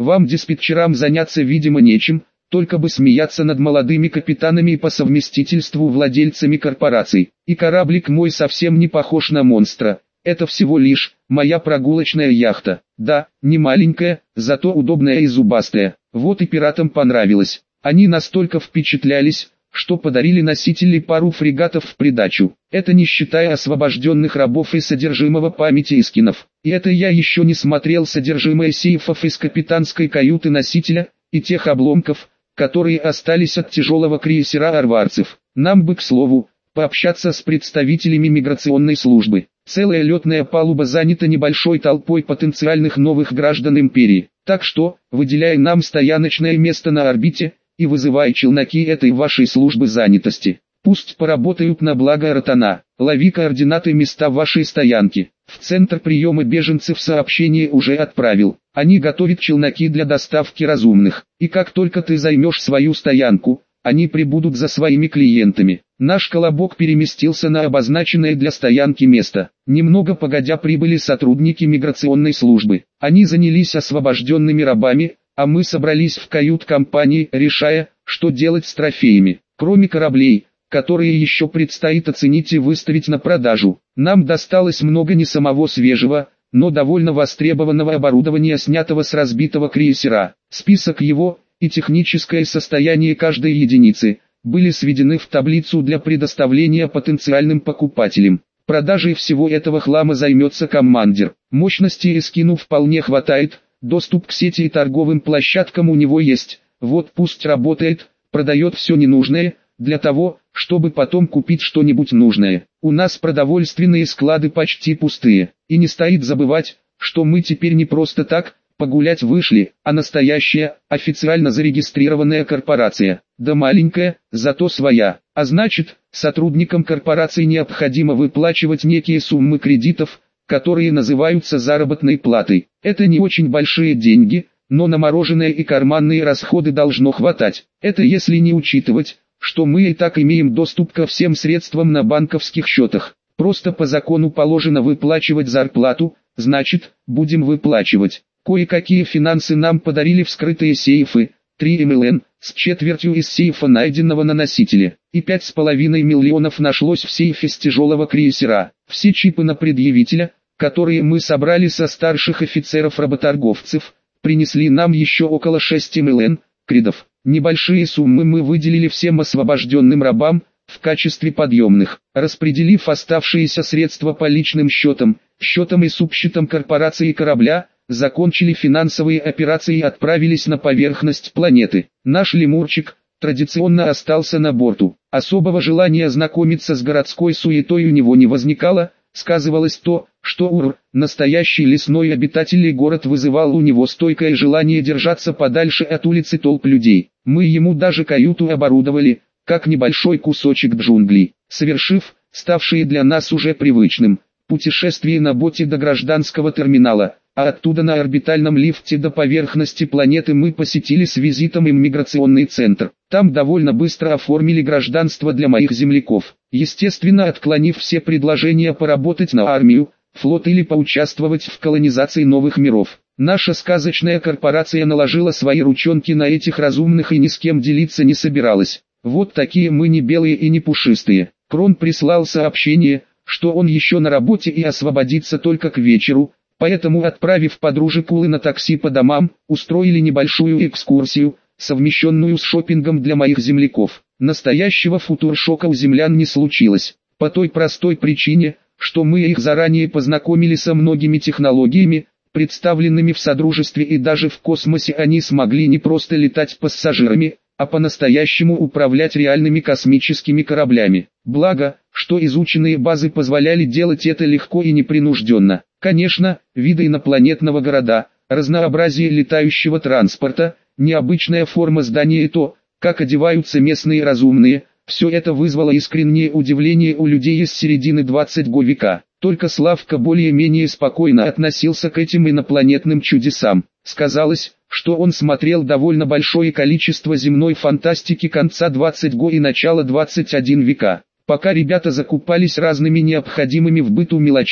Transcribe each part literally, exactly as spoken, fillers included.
Вам диспетчерам заняться видимо нечем, только бы смеяться над молодыми капитанами и по совместительству владельцами корпораций. И кораблик мой совсем не похож на монстра. Это всего лишь моя прогулочная яхта. Да, не маленькая, зато удобная и зубастая. Вот и пиратам понравилось. Они настолько впечатлялись, что подарили носители пару фрегатов в придачу. Это не считая освобожденных рабов и содержимого памяти Искинов. И это я еще не смотрел содержимое сейфов из капитанской каюты носителя, и тех обломков, которые остались от тяжелого крейсера арварцев. Нам бы, к слову, пообщаться с представителями миграционной службы. Целая летная палуба занята небольшой толпой потенциальных новых граждан империи. Так что, выделяй нам стояночное место на орбите, и вызывай челноки этой вашей службы занятости. Пусть поработают на благо Ротана. Лови координаты места вашей стоянки. В центр приема беженцев сообщение уже отправил. Они готовят челноки для доставки разумных. И как только ты займешь свою стоянку, они прибудут за своими клиентами. Наш колобок переместился на обозначенное для стоянки место. Немного погодя прибыли сотрудники миграционной службы. Они занялись освобожденными рабами, а мы собрались в кают-компании, решая, что делать с трофеями. Кроме кораблей, которые еще предстоит оценить и выставить на продажу, нам досталось много не самого свежего, но довольно востребованного оборудования, снятого с разбитого крейсера. Список его и техническое состояние каждой единицы были сведены в таблицу для предоставления потенциальным покупателям. Продажей всего этого хлама займется командир. Мощности Эскину вполне хватает, доступ к сети и торговым площадкам у него есть. Вот пусть работает, продает все ненужное, для того, чтобы потом купить что-нибудь нужное. У нас продовольственные склады почти пустые. И не стоит забывать, что мы теперь не просто так погулять вышли, а настоящая, официально зарегистрированная корпорация. Да маленькая, зато своя. А значит, сотрудникам корпорации необходимо выплачивать некие суммы кредитов, которые называются заработной платой. Это не очень большие деньги, но на мороженое и карманные расходы должно хватать. Это если не учитывать, что мы и так имеем доступ ко всем средствам на банковских счетах. Просто по закону положено выплачивать зарплату, значит, будем выплачивать. Кое-какие финансы нам подарили вскрытые сейфы, три эм эл эн, с четвертью из сейфа, найденного на носителе, и пять с половиной миллионов нашлось в сейфе с тяжелого крейсера. Все чипы на предъявителя, которые мы собрали со старших офицеров-работорговцев, принесли нам еще около шести эм эл эн, кредов. Небольшие суммы мы выделили всем освобожденным рабам, в качестве подъемных, распределив оставшиеся средства по личным счетам, счетам и субсчетам корпорации и корабля, закончили финансовые операции и отправились на поверхность планеты. Наш лемурчик традиционно остался на борту. Особого желания знакомиться с городской суетой у него не возникало, сказывалось то, что Ур, настоящий лесной обитатель и город, вызывал у него стойкое желание держаться подальше от улиц и толп людей. Мы ему даже каюту оборудовали, как небольшой кусочек джунглей, совершив, ставшие для нас уже привычным, путешествие на боте до гражданского терминала, а оттуда на орбитальном лифте до поверхности планеты мы посетили с визитом иммиграционный центр. Там довольно быстро оформили гражданство для моих земляков, естественно отклонив все предложения поработать на армию, флот или поучаствовать в колонизации новых миров. Наша сказочная корпорация наложила свои ручонки на этих разумных и ни с кем делиться не собиралась. Вот такие мы не белые и не пушистые. Крон прислал сообщение, что он еще на работе и освободится только к вечеру, поэтому, отправив подружек Улы на такси по домам, устроили небольшую экскурсию, совмещенную с шопингом для моих земляков. Настоящего футуршока у землян не случилось, по той простой причине, что мы их заранее познакомили со многими технологиями, представленными в Содружестве, и даже в космосе они смогли не просто летать пассажирами, а по-настоящему управлять реальными космическими кораблями. Благо, что изученные базы позволяли делать это легко и непринужденно. Конечно, виды инопланетного города, разнообразие летающего транспорта, необычная форма здания и то, как одеваются местные разумные, все это вызвало искреннее удивление у людей из середины двадцатого века. Только Славка более-менее спокойно относился к этим инопланетным чудесам. Сказалось, что он смотрел довольно большое количество земной фантастики конца двадцатого и начала двадцать первого века. Пока ребята закупались разными необходимыми в быту мелочами,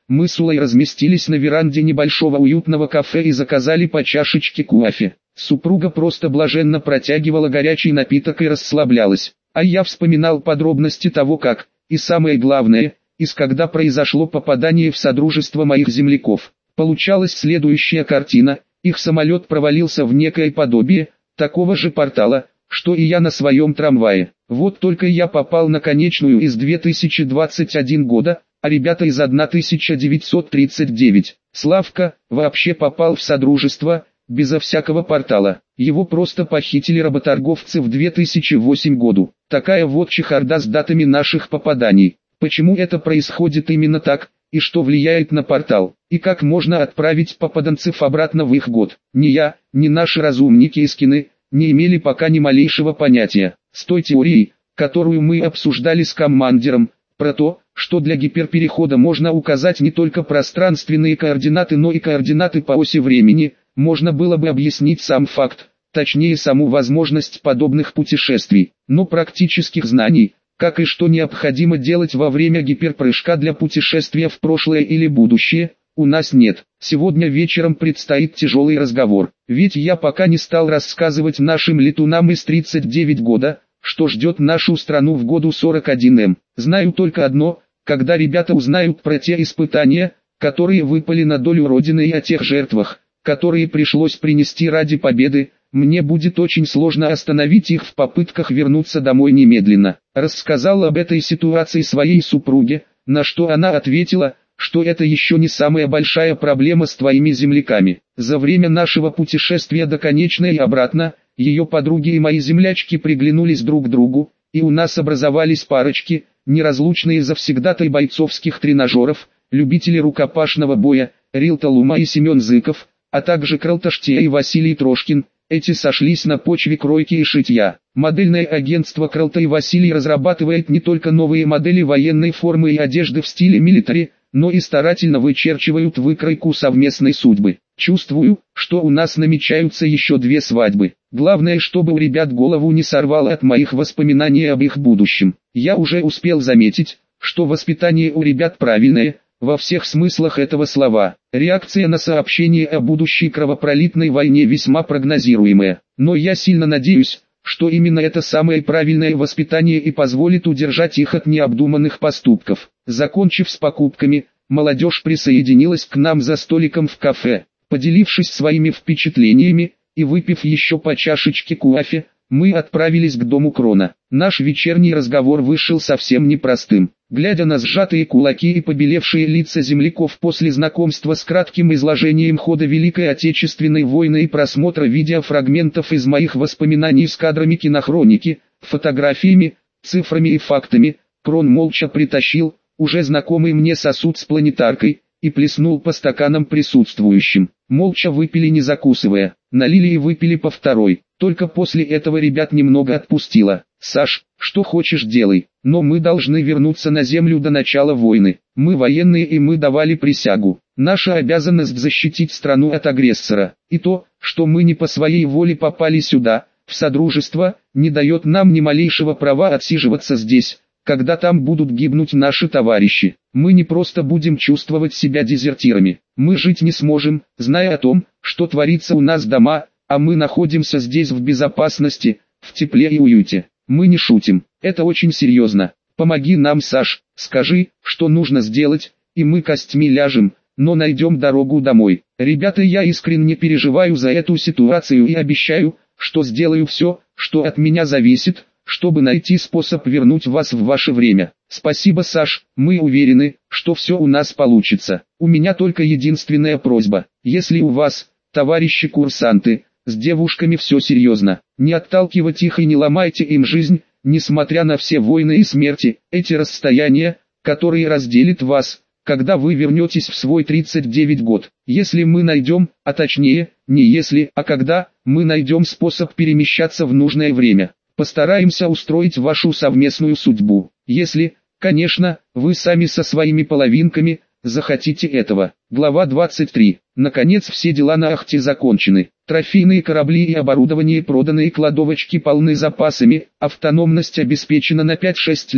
мы с Улой разместились на веранде небольшого уютного кафе и заказали по чашечке кофе. Супруга просто блаженно протягивала горячий напиток и расслаблялась, а я вспоминал подробности того, как, и самое главное, из когда произошло попадание в содружество моих земляков. Получалась следующая картина: их самолет провалился в некое подобие такого же портала, что и я на своем трамвае. Вот только я попал на конечную из две тысячи двадцать первого года, а ребята из тысяча девятьсот тридцать девятого. Славка вообще попал в содружество, безо всякого портала. Его просто похитили работорговцы в две тысячи восьмом году. Такая вот чехарда с датами наших попаданий. Почему это происходит именно так, и что влияет на портал, и как можно отправить попаданцев обратно в их год? Ни я, ни наши разумники из кино не имели пока ни малейшего понятия. С той теорией, которую мы обсуждали с командиром, про то, что для гиперперехода можно указать не только пространственные координаты, но и координаты по оси времени, можно было бы объяснить сам факт, точнее саму возможность подобных путешествий, но практических знаний, как и что необходимо делать во время гиперпрыжка для путешествия в прошлое или будущее, у нас нет. Сегодня вечером предстоит тяжелый разговор, ведь я пока не стал рассказывать нашим летунам из тридцать девятого года, что ждет нашу страну в году сорок один эм. Знаю только одно: когда ребята узнают про те испытания, которые выпали на долю Родины, и о тех жертвах, которые пришлось принести ради победы, мне будет очень сложно остановить их в попытках вернуться домой немедленно. Рассказал об этой ситуации своей супруге, на что она ответила, что это еще не самая большая проблема с твоими земляками. За время нашего путешествия до конечной и обратно, ее подруги и мои землячки приглянулись друг к другу, и у нас образовались парочки, неразлучные завсегдатай бойцовских тренажеров, любители рукопашного боя, Рилта Лума и Семен Зыков, а также Кралташтия и Василий Трошкин. Эти сошлись на почве кройки и шитья. Модельное агентство Кралта и Василий разрабатывает не только новые модели военной формы и одежды в стиле милитари, но и старательно вычерчивают выкройку совместной судьбы. Чувствую, что у нас намечаются еще две свадьбы. Главное, чтобы у ребят голову не сорвало от моих воспоминаний об их будущем. Я уже успел заметить, что воспитание у ребят правильное, во всех смыслах этого слова. Реакция на сообщение о будущей кровопролитной войне весьма прогнозируемая. Но я сильно надеюсь, что именно это самое правильное воспитание и позволит удержать их от необдуманных поступков. Закончив с покупками, молодежь присоединилась к нам за столиком в кафе. Поделившись своими впечатлениями и выпив еще по чашечке кофе, мы отправились к дому Крона. Наш вечерний разговор вышел совсем непростым. Глядя на сжатые кулаки и побелевшие лица земляков после знакомства с кратким изложением хода Великой Отечественной войны и просмотра видеофрагментов из моих воспоминаний с кадрами кинохроники, фотографиями, цифрами и фактами, Крон молча притащил уже знакомый мне сосуд с планетаркой и плеснул по стаканам присутствующим. Молча выпили, не закусывая, налили и выпили по второй. Только после этого ребят немного отпустило. «Саш, что хочешь делай, но мы должны вернуться на землю до начала войны. Мы военные и мы давали присягу. Наша обязанность защитить страну от агрессора. И то, что мы не по своей воле попали сюда, в Содружество, не дает нам ни малейшего права отсиживаться здесь, когда там будут гибнуть наши товарищи. Мы не просто будем чувствовать себя дезертирами. Мы жить не сможем, зная о том, что творится у нас дома, а мы находимся здесь в безопасности, в тепле и уюте. Мы не шутим, это очень серьезно. Помоги нам, Саш, скажи, что нужно сделать, и мы костьми ляжем, но найдем дорогу домой. Ребята, я искренне переживаю за эту ситуацию и обещаю, что сделаю все, что от меня зависит, чтобы найти способ вернуть вас в ваше время. Спасибо, Саш, мы уверены, что все у нас получится. У меня только единственная просьба: если у вас, товарищи курсанты, с девушками все серьезно, не отталкивать их и не ломайте им жизнь, несмотря на все войны и смерти, эти расстояния, которые разделят вас, когда вы вернетесь в свой тридцать девятый год. Если мы найдем, а точнее, не если, а когда, мы найдем способ перемещаться в нужное время, постараемся устроить вашу совместную судьбу. Если, конечно, вы сами со своими половинками захотите этого. Глава двадцать три. Наконец все дела на Ахте закончены. Трофейные корабли и оборудование проданы, и кладовочки полны запасами, автономность обеспечена на пять-шесть лет,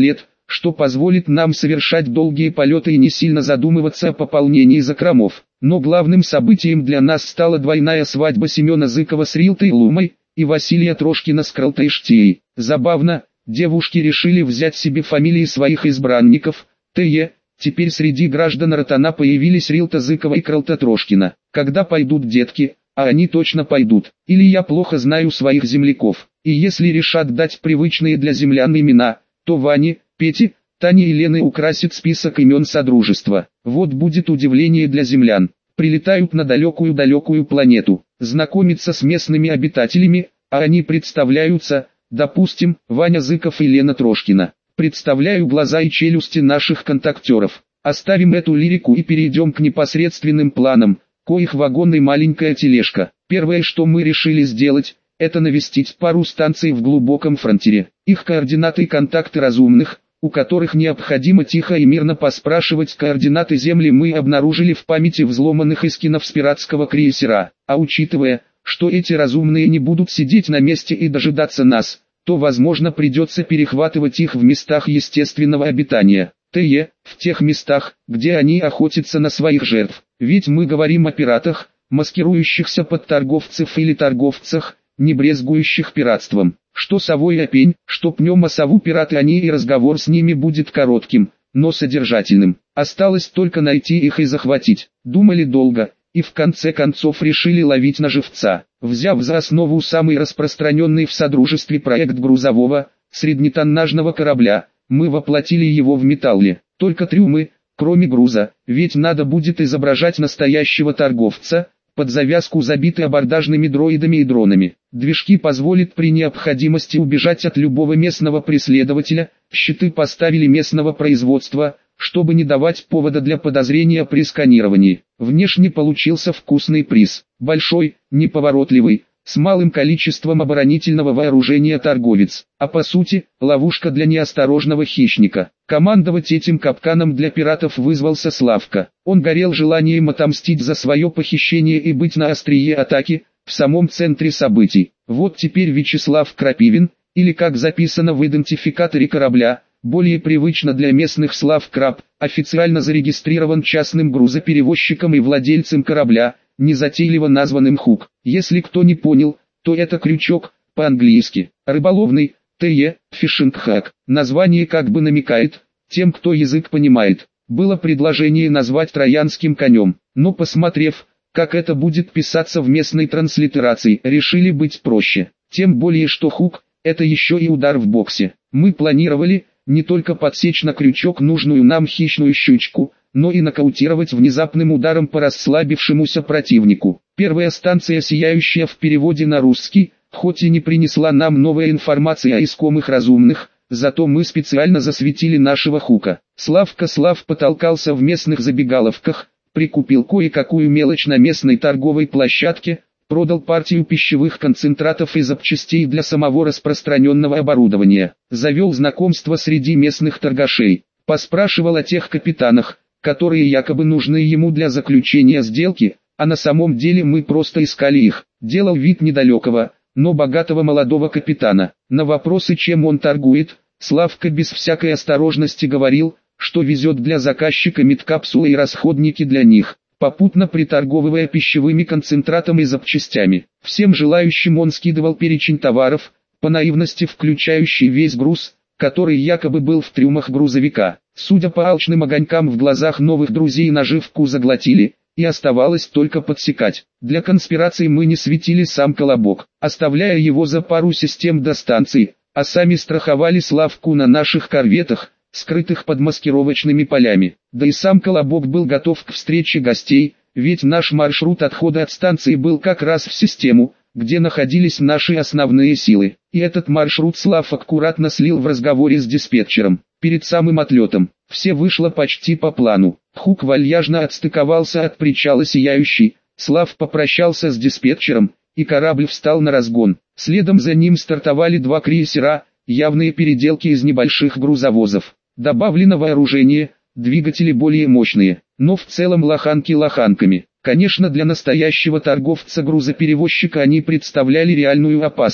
что позволит нам совершать долгие полеты и не сильно задумываться о пополнении закромов. Но главным событием для нас стала двойная свадьба Семена Зыкова с Рилтой Лумой и Василия Трошкина с Кралтайштией. Забавно, девушки решили взять себе фамилии своих избранников, Т.Е. Теперь среди граждан Ротана появились Рилта Зыкова и Кралта Трошкина. Когда пойдут детки, а они точно пойдут, или я плохо знаю своих земляков, и если решат дать привычные для землян имена, то Вани, Пети, Тани и Лены украсит список имен Содружества. Вот будет удивление для землян. Прилетают на далекую-далекую планету, знакомиться с местными обитателями, а они представляются, допустим, Ваня Зыков и Лена Трошкина. Представляю глаза и челюсти наших контактеров. Оставим эту лирику и перейдем к непосредственным планам, коих вагон и маленькая тележка. Первое, что мы решили сделать, это навестить пару станций в глубоком фронтире. Их координаты и контакты разумных, у которых необходимо тихо и мирно поспрашивать координаты Земли, мы обнаружили в памяти взломанных эскинов с пиратского крейсера. А учитывая, что эти разумные не будут сидеть на месте и дожидаться нас, то возможно придется перехватывать их в местах естественного обитания. Т.Е. в тех местах, где они охотятся на своих жертв. Ведь мы говорим о пиратах, маскирующихся под торговцев или торговцах, не брезгующих пиратством. Что совой опень, что пнем о сову пираты они, и разговор с ними будет коротким, но содержательным. Осталось только найти их и захватить. Думали долго, и в конце концов решили ловить на живца. Взяв за основу самый распространенный в Содружестве проект грузового, среднетоннажного корабля, мы воплотили его в металле. Только трюмы, кроме груза, ведь надо будет изображать настоящего торговца, под завязку забиты абордажными дроидами и дронами. Движки позволят при необходимости убежать от любого местного преследователя, щиты поставили местного производства, чтобы не давать повода для подозрения при сканировании. Внешне получился вкусный приз. Большой, неповоротливый, с малым количеством оборонительного вооружения торговец, а по сути, ловушка для неосторожного хищника. Командовать этим капканом для пиратов вызвался Славка. Он горел желанием отомстить за свое похищение и быть на острие атаки, в самом центре событий. Вот теперь Вячеслав Крапивин, или как записано в идентификаторе корабля, более привычно для местных Слав Краб, официально зарегистрирован частным грузоперевозчиком и владельцем корабля, незатейливо названным Хук. Если кто не понял, то это крючок, по-английски, рыболовный, Т.Е. Фишинг Хак. Название как бы намекает, тем кто язык понимает. Было предложение назвать троянским конем, но посмотрев, как это будет писаться в местной транслитерации, решили быть проще. Тем более что Хук – это еще и удар в боксе. Мы планировали не только подсечь на крючок нужную нам хищную щучку, но и нокаутировать внезапным ударом по расслабившемуся противнику. Первая станция, сияющая в переводе на русский, хоть и не принесла нам новой информации о искомых разумных, зато мы специально засветили нашего Хука. Славка Слав потолкался в местных забегаловках, прикупил кое-какую мелочь на местной торговой площадке, продал партию пищевых концентратов и запчастей для самого распространенного оборудования, завел знакомство среди местных торгашей, поспрашивал о тех капитанах, которые якобы нужны ему для заключения сделки, а на самом деле мы просто искали их. Делал вид недалекого, но богатого молодого капитана. На вопросы, чем он торгует, Славка без всякой осторожности говорил, что везет для заказчика медкапсулы и расходники для них, попутно приторговывая пищевыми концентратами и запчастями. Всем желающим он скидывал перечень товаров, по наивности включающий весь груз, который якобы был в трюмах грузовика. Судя по алчным огонькам в глазах новых друзей, наживку заглотили, и оставалось только подсекать. Для конспирации мы не светили сам Колобок, оставляя его за пару систем до станции, а сами страховали Славку на наших корветах, скрытых под маскировочными полями. Да и сам Колобок был готов к встрече гостей, ведь наш маршрут отхода от станции был как раз в систему, где находились наши основные силы. И этот маршрут Слав аккуратно слил в разговоре с диспетчером. Перед самым отлетом, все вышло почти по плану. Хук вальяжно отстыковался от причала сияющий, Слав попрощался с диспетчером, и корабль встал на разгон. Следом за ним стартовали два крейсера, явные переделки из небольших грузовозов. Добавлено вооружение, двигатели более мощные, но в целом лоханки лоханками. Конечно, для настоящего торговца-грузоперевозчика они представляли реальную опасность.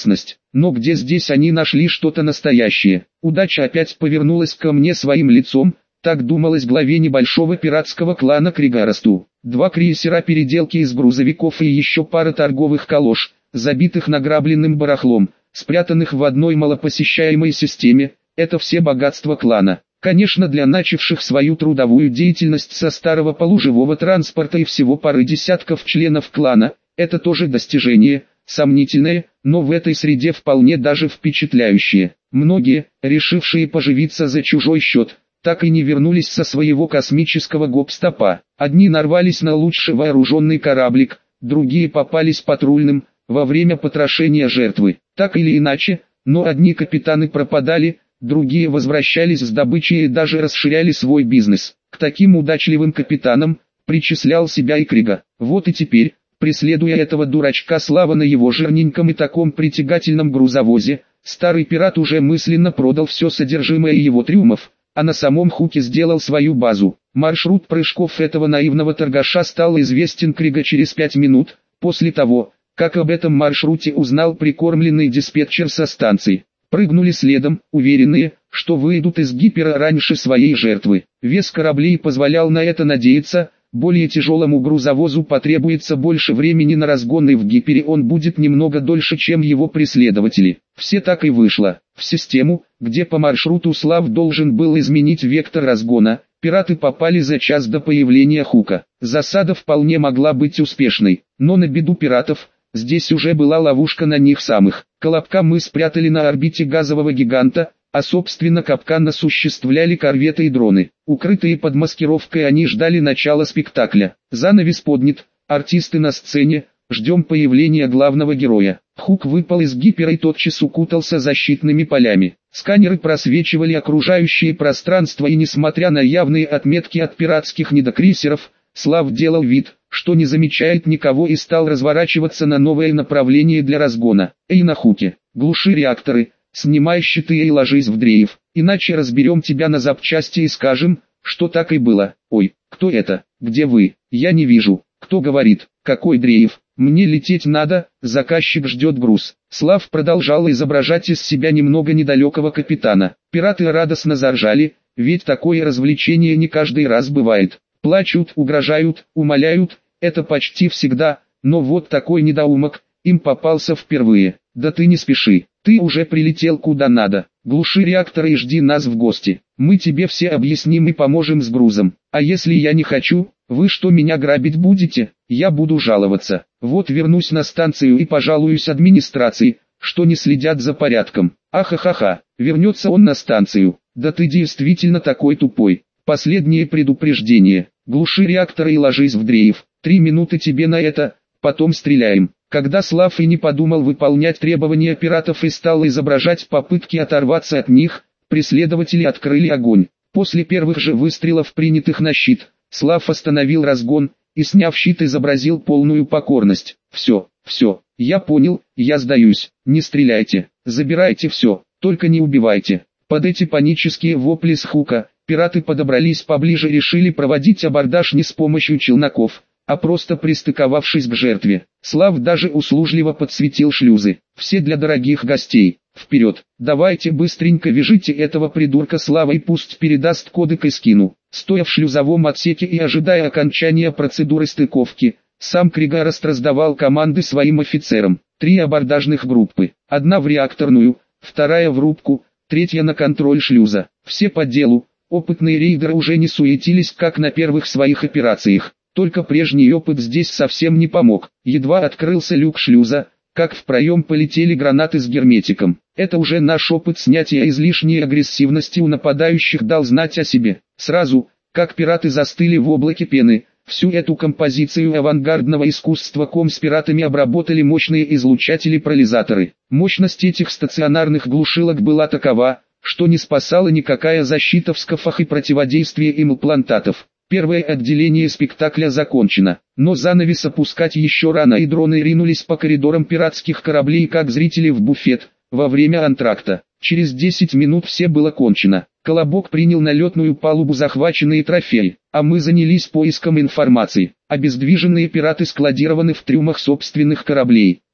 но где здесь они нашли что-то настоящее? Удача опять повернулась ко мне своим лицом, так думалось главе небольшого пиратского клана Кригаросту. Два крейсера переделки из грузовиков и еще пара торговых калош, забитых награбленным барахлом, спрятанных в одной малопосещаемой системе, это все богатства клана. Конечно, для начавших свою трудовую деятельность со старого полуживого транспорта и всего пары десятков членов клана, это тоже достижение, сомнительное, но в этой среде вполне даже впечатляющее. Многие, решившие поживиться за чужой счет, так и не вернулись со своего космического гоп-стопа. Одни нарвались на лучше вооруженный кораблик, другие попались патрульным, во время потрошения жертвы. Так или иначе, но одни капитаны пропадали, другие возвращались с добычей и даже расширяли свой бизнес. К таким удачливым капитанам причислял себя и Крига. Вот и теперь, преследуя этого дурачка Слава на его жирненьком и таком притягательном грузовозе, старый пират уже мысленно продал все содержимое его трюмов, а на самом Хуке сделал свою базу. Маршрут прыжков этого наивного торгаша стал известен Крига через пять минут, после того, как об этом маршруте узнал прикормленный диспетчер со станции. Прыгнули следом, уверенные, что выйдут из гипера раньше своей жертвы. Вес кораблей позволял на это надеяться, более тяжелому грузовозу потребуется больше времени на разгон, и в гипере он будет немного дольше, чем его преследователи. Все так и вышло. В систему, где по маршруту Слав должен был изменить вектор разгона, пираты попали за час до появления Хука. Засада вполне могла быть успешной, но на беду пиратов, здесь уже была ловушка на них самих. Колобка мы спрятали на орбите газового гиганта, а собственно капкан осуществляли корветы и дроны. Укрытые под маскировкой они ждали начала спектакля. Занавес поднят, артисты на сцене, ждем появления главного героя. Хук выпал из гипера и тотчас укутался защитными полями. Сканеры просвечивали окружающее пространство, и несмотря на явные отметки от пиратских недокрейсеров, Слав делал вид, что не замечает никого, и стал разворачиваться на новое направление для разгона. Эй, на Хуке, глуши реакторы, снимай щиты и ложись в дрейф, иначе разберем тебя на запчасти и скажем, что так и было. Ой, кто это? Где вы? Я не вижу. Кто говорит? Какой дрейф? Мне лететь надо, заказчик ждет груз. Слав продолжал изображать из себя немного недалекого капитана. Пираты радостно заржали, ведь такое развлечение не каждый раз бывает. Плачут, угрожают, умоляют, это почти всегда, но вот такой недоумок, им попался впервые. Да ты не спеши, ты уже прилетел куда надо, глуши реакторы и жди нас в гости. Мы тебе все объясним и поможем с грузом. А если я не хочу, вы что, меня грабить будете? Я буду жаловаться. Вот вернусь на станцию и пожалуюсь администрации, что не следят за порядком. Ахахаха, вернется он на станцию. Да ты действительно такой тупой. Последнее предупреждение. Глуши реакторы и ложись в дрейф. Три минуты тебе на это, потом стреляем. Когда Слав и не подумал выполнять требования пиратов и стал изображать попытки оторваться от них, преследователи открыли огонь. После первых же выстрелов, принятых на щит, Слав остановил разгон и, сняв щит, изобразил полную покорность. «Все, все, я понял, я сдаюсь, не стреляйте, забирайте все, только не убивайте». Под эти панические вопли с Хука, пираты подобрались поближе и решили проводить абордаж не с помощью челноков, а просто пристыковавшись к жертве. Слав даже услужливо подсветил шлюзы. Все для дорогих гостей. Вперед, давайте быстренько вяжите этого придурка Слава и пусть передаст коды к Искину. Стоя в шлюзовом отсеке и ожидая окончания процедуры стыковки, сам Кригарост раздавал команды своим офицерам. Три абордажных группы. Одна в реакторную, вторая в рубку, третья на контроль шлюза. Все по делу. Опытные рейдеры уже не суетились, как на первых своих операциях. Только прежний опыт здесь совсем не помог. Едва открылся люк шлюза, как в проем полетели гранаты с герметиком. Это уже наш опыт снятия излишней агрессивности у нападающих дал знать о себе. Сразу, как пираты застыли в облаке пены, всю эту композицию авангардного искусства ком с пиратами обработали мощные излучатели-парализаторы. Мощность этих стационарных глушилок была такова, что не спасала никакая защита в скафах и противодействие имплантатов. Первое отделение спектакля закончено, но занавес опускать еще рано, и дроны ринулись по коридорам пиратских кораблей как зрители в буфет, во время антракта. Через десять минут все было кончено. Колобок принял на летную палубу захваченные трофеи, а мы занялись поиском информации. Обездвиженные пираты складированы в трюмах собственных кораблей.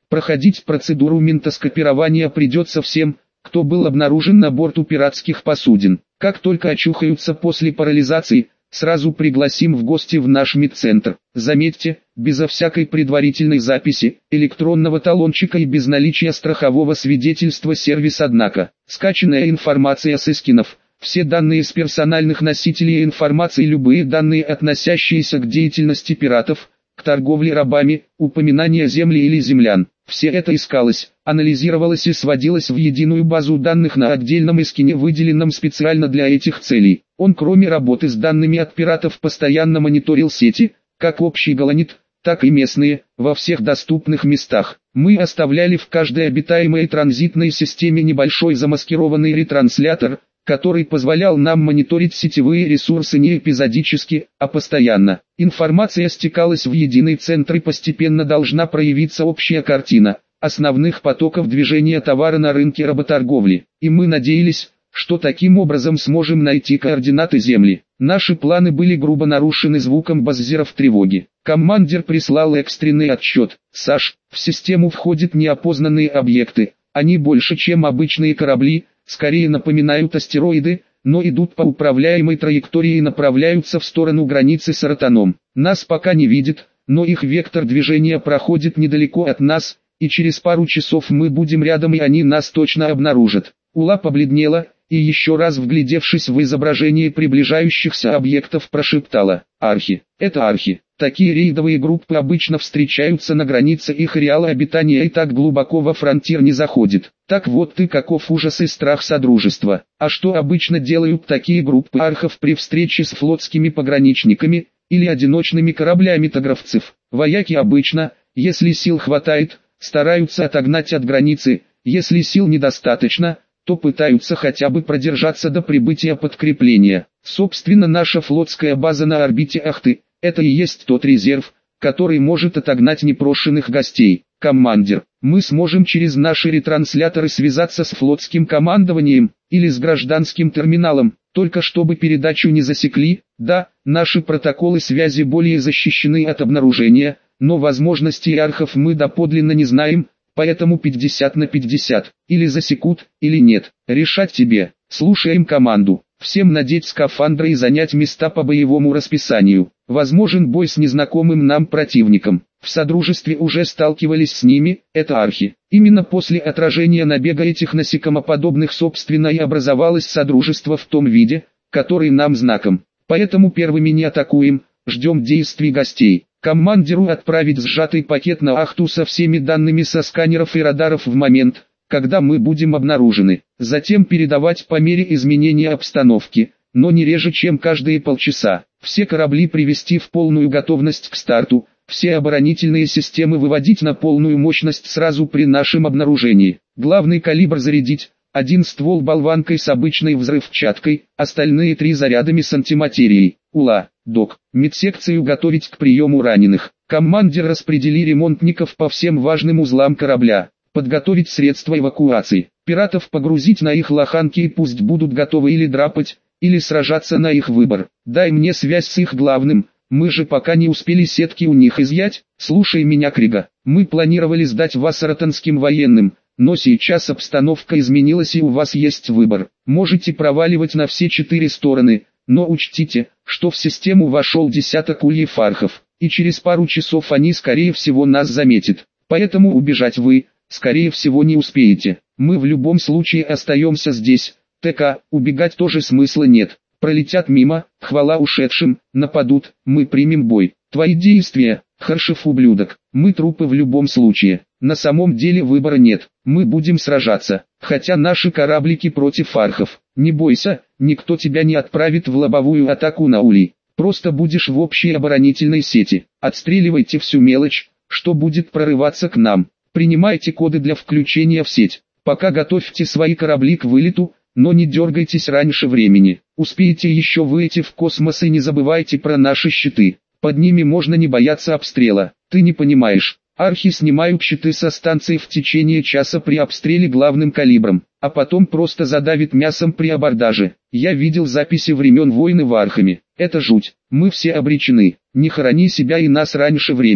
Проходить процедуру ментоскопирования придется всем, кто был обнаружен на борту пиратских посудин. Как только очухаются после парализации, сразу пригласим в гости в наш медцентр. Заметьте, безо всякой предварительной записи, электронного талончика и без наличия страхового свидетельства сервис однако. Скачанная информация с эскинов, все данные с персональных носителей информации, любые данные, относящиеся к деятельности пиратов, к торговле рабами, упоминания земли или землян. Все это искалось, анализировалось и сводилось в единую базу данных на отдельном эскине, выделенном специально для этих целей. Он, кроме работы с данными от пиратов, постоянно мониторил сети, как общий галанит, так и местные, во всех доступных местах. Мы оставляли в каждой обитаемой транзитной системе небольшой замаскированный ретранслятор, который позволял нам мониторить сетевые ресурсы не эпизодически, а постоянно. Информация стекалась в единый центр и постепенно должна проявиться общая картина основных потоков движения товара на рынке работорговли. И мы надеялись, что таким образом сможем найти координаты Земли. Наши планы были грубо нарушены звуком баззеров тревоги. Командир прислал экстренный отчет. «Саш, в систему входят неопознанные объекты. Они больше, чем обычные корабли, скорее напоминают астероиды, но идут по управляемой траектории и направляются в сторону границы с Ротаном. Нас пока не видят, но их вектор движения проходит недалеко от нас, и через пару часов мы будем рядом и они нас точно обнаружат». Ула побледнела и, еще раз вглядевшись в изображение приближающихся объектов, прошептала: «Архи, это архи. Такие рейдовые группы обычно встречаются на границе их ареала обитания и так глубоко во фронтир не заходит. Так вот ты каков ужас и страх Содружества. А что обычно делают такие группы архов при встрече с флотскими пограничниками или одиночными кораблями тагровцев? Вояки обычно, если сил хватает, стараются отогнать от границы, если сил недостаточно, то пытаются хотя бы продержаться до прибытия подкрепления. Собственно, наша флотская база на орбите Ахты – это и есть тот резерв, который может отогнать непрошенных гостей. Командир, мы сможем через наши ретрансляторы связаться с флотским командованием или с гражданским терминалом, только чтобы передачу не засекли. Да, наши протоколы связи более защищены от обнаружения, но возможностей архов мы доподлинно не знаем. Поэтому пятьдесят на пятьдесят, или засекут, или нет, решать тебе. Слушаем команду. Всем надеть скафандры и занять места по боевому расписанию. Возможен бой с незнакомым нам противником. В Содружестве уже сталкивались с ними, это архи. Именно после отражения набега этих насекомоподобных собственно и образовалось Содружество в том виде, который нам знаком. Поэтому первыми не атакуем, ждем действий гостей. Командиру отправить сжатый пакет на Ахту со всеми данными со сканеров и радаров в момент, когда мы будем обнаружены. Затем передавать по мере изменения обстановки, но не реже, чем каждые полчаса. Все корабли привести в полную готовность к старту, все оборонительные системы выводить на полную мощность сразу при нашем обнаружении. Главный калибр зарядить, один ствол болванкой с обычной взрывчаткой, остальные три зарядами с антиматерией. Ула, док, медсекцию готовить к приему раненых. Командир, распредели ремонтников по всем важным узлам корабля. Подготовить средства эвакуации. Пиратов погрузить на их лоханки и пусть будут готовы или драпать, или сражаться на их выбор. Дай мне связь с их главным, мы же пока не успели сетки у них изъять. Слушай меня, Крига, мы планировали сдать вас ротанским военным, но сейчас обстановка изменилась и у вас есть выбор. Можете проваливать на все четыре стороны, но учтите, что в систему вошел десяток ульев архов, и через пару часов они скорее всего нас заметят. Поэтому убежать вы, скорее всего, не успеете. Мы в любом случае остаемся здесь. ТК, убегать тоже смысла нет. Пролетят мимо, хвала ушедшим, нападут, мы примем бой. Твои действия, Харшев ублюдок, мы трупы в любом случае. На самом деле выбора нет, мы будем сражаться, хотя наши кораблики против архов. Не бойся, никто тебя не отправит в лобовую атаку на улей. Просто будешь в общей оборонительной сети. Отстреливайте всю мелочь, что будет прорываться к нам. Принимайте коды для включения в сеть. Пока готовьте свои корабли к вылету, но не дергайтесь раньше времени. Успеете еще выйти в космос и не забывайте про наши щиты. Под ними можно не бояться обстрела. Ты не понимаешь. Архи снимают щиты со станции в течение часа при обстреле главным калибром, а потом просто задавит мясом при абордаже. Я видел записи времен войны в Архаме. Это жуть. Мы все обречены. Не хорони себя и нас раньше времени.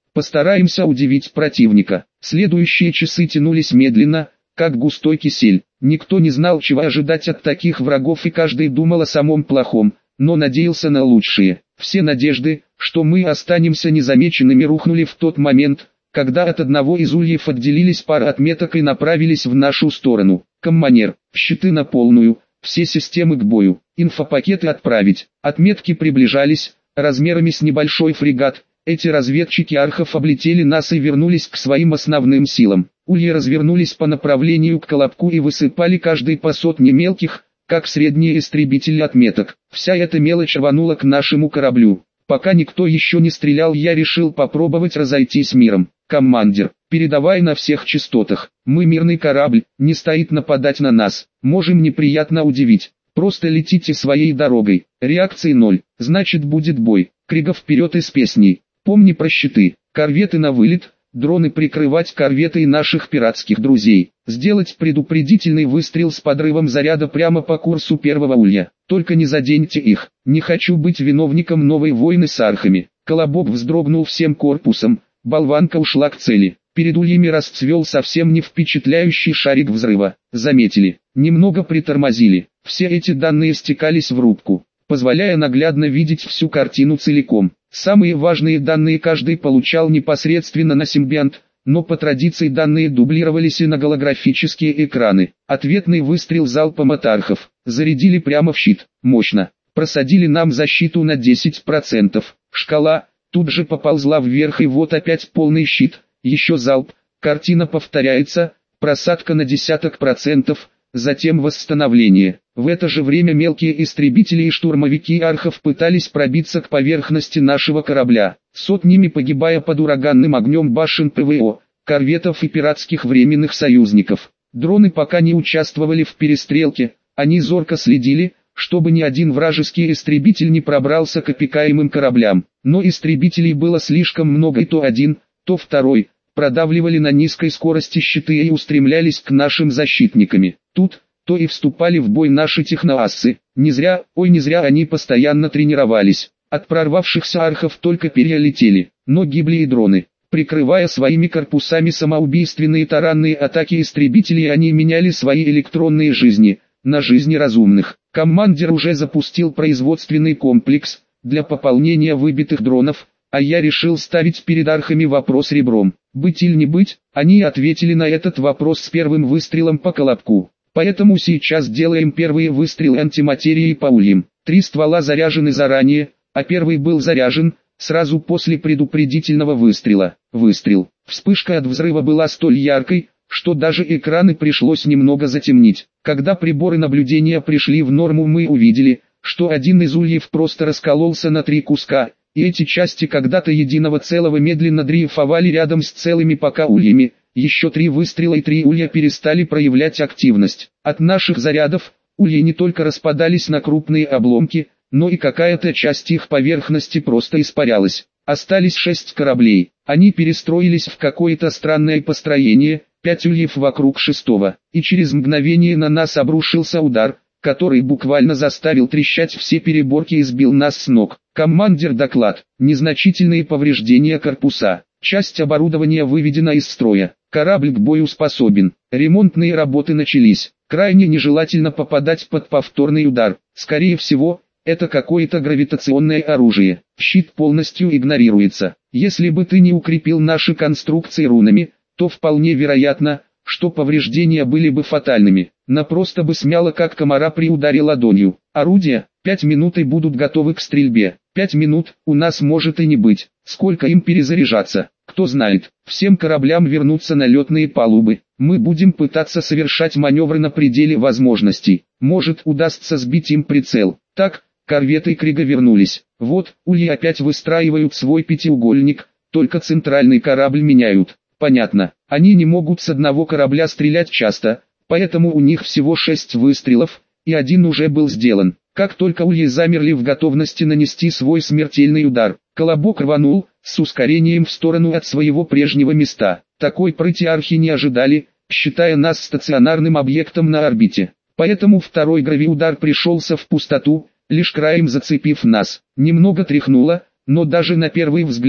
Постараемся удивить противника. Следующие часы тянулись медленно, как густой кисель. Никто не знал, чего ожидать от таких врагов, и каждый думал о самом плохом, но надеялся на лучшее. Все надежды, что мы останемся незамеченными, рухнули в тот момент, когда от одного из ульев отделились пара отметок и направились в нашу сторону. Комманер, щиты на полную, все системы к бою, инфопакеты отправить. Отметки приближались, размерами с небольшой фрегат. Эти разведчики архов облетели нас и вернулись к своим основным силам. Ульи развернулись по направлению к Колобку и высыпали каждый по сотне мелких, как средние истребители отметок. Вся эта мелочь рванула к нашему кораблю. Пока никто еще не стрелял, я решил попробовать разойтись миром. «Командир, передавай на всех частотах. Мы мирный корабль, не стоит нападать на нас. Можем неприятно удивить. Просто летите своей дорогой. Реакции ноль, значит будет бой. Крига вперед и с песней. Помни про щиты. Корветы на вылет, дроны прикрывать корветы и наших пиратских друзей. Сделать предупредительный выстрел с подрывом заряда прямо по курсу первого улья. Только не заденьте их. Не хочу быть виновником новой войны с архами». Колобок вздрогнул всем корпусом. Болванка ушла к цели. Перед ульями расцвел совсем не впечатляющий шарик взрыва. Заметили. Немного притормозили. Все эти данные стекались в рубку, позволяя наглядно видеть всю картину целиком. Самые важные данные каждый получал непосредственно на симбиант, но по традиции данные дублировались и на голографические экраны. Ответный выстрел залпом от архов. Зарядили прямо в щит. Мощно. Просадили нам защиту на десять процентов. Шкала тут же поползла вверх, и вот опять полный щит. Еще залп. Картина повторяется. Просадка на десяток процентов. Затем восстановление. В это же время мелкие истребители и штурмовики архов пытались пробиться к поверхности нашего корабля, сотнями погибая под ураганным огнем башен ПВО, корветов и пиратских временных союзников. Дроны пока не участвовали в перестрелке, они зорко следили, чтобы ни один вражеский истребитель не пробрался к опекаемым кораблям. Но истребителей было слишком много, и то один, то второй продавливали на низкой скорости щиты и устремлялись к нашим защитникам. Тут, то и вступали в бой наши техноассы. Не зря, ой не зря они постоянно тренировались. От прорвавшихся архов только перья летели, но гибли и дроны. Прикрывая своими корпусами самоубийственные таранные атаки истребителей, они меняли свои электронные жизни на жизни разумных. Командир уже запустил производственный комплекс для пополнения выбитых дронов, а я решил ставить перед архами вопрос ребром. Быть или не быть, они ответили на этот вопрос с первым выстрелом по Колобку. Поэтому сейчас делаем первые выстрелы антиматерией по ульям. Три ствола заряжены заранее, а первый был заряжен сразу после предупредительного выстрела. Выстрел. Вспышка от взрыва была столь яркой, что даже экраны пришлось немного затемнить. Когда приборы наблюдения пришли в норму, мы увидели, что один из ульев просто раскололся на три куска, и эти части когда-то единого целого медленно дрейфовали рядом с целыми пока ульями. Еще три выстрела и три улья перестали проявлять активность. От наших зарядов, ульи не только распадались на крупные обломки, но и какая-то часть их поверхности просто испарялась. Остались шесть кораблей. Они перестроились в какое-то странное построение, пять ульев вокруг шестого. И через мгновение на нас обрушился удар, который буквально заставил трещать все переборки и сбил нас с ног. Командир, доклад. Незначительные повреждения корпуса. Часть оборудования выведена из строя. Корабль к бою способен. Ремонтные работы начались. Крайне нежелательно попадать под повторный удар. Скорее всего, это какое-то гравитационное оружие. Щит полностью игнорируется. Если бы ты не укрепил наши конструкции рунами, то вполне вероятно, что повреждения были бы фатальными. На просто бы смяло как комара при ударе ладонью. Орудия, пять минут и будут готовы к стрельбе. Пять минут, у нас может и не быть. Сколько им перезаряжаться? Кто знает. Всем кораблям вернуться на летные палубы. Мы будем пытаться совершать маневры на пределе возможностей. Может, удастся сбить им прицел. Так, корветы Крига вернулись. Вот, ульи опять выстраивают свой пятиугольник, только центральный корабль меняют. Понятно, они не могут с одного корабля стрелять часто, поэтому у них всего шесть выстрелов, и один уже был сделан. Как только ульи замерли в готовности нанести свой смертельный удар, Колобок рванул, с ускорением в сторону от своего прежнего места. Такой прыти архи не ожидали, считая нас стационарным объектом на орбите. Поэтому второй гравиудар пришелся в пустоту, лишь краем зацепив нас. Немного тряхнуло, но даже на первый взгляд,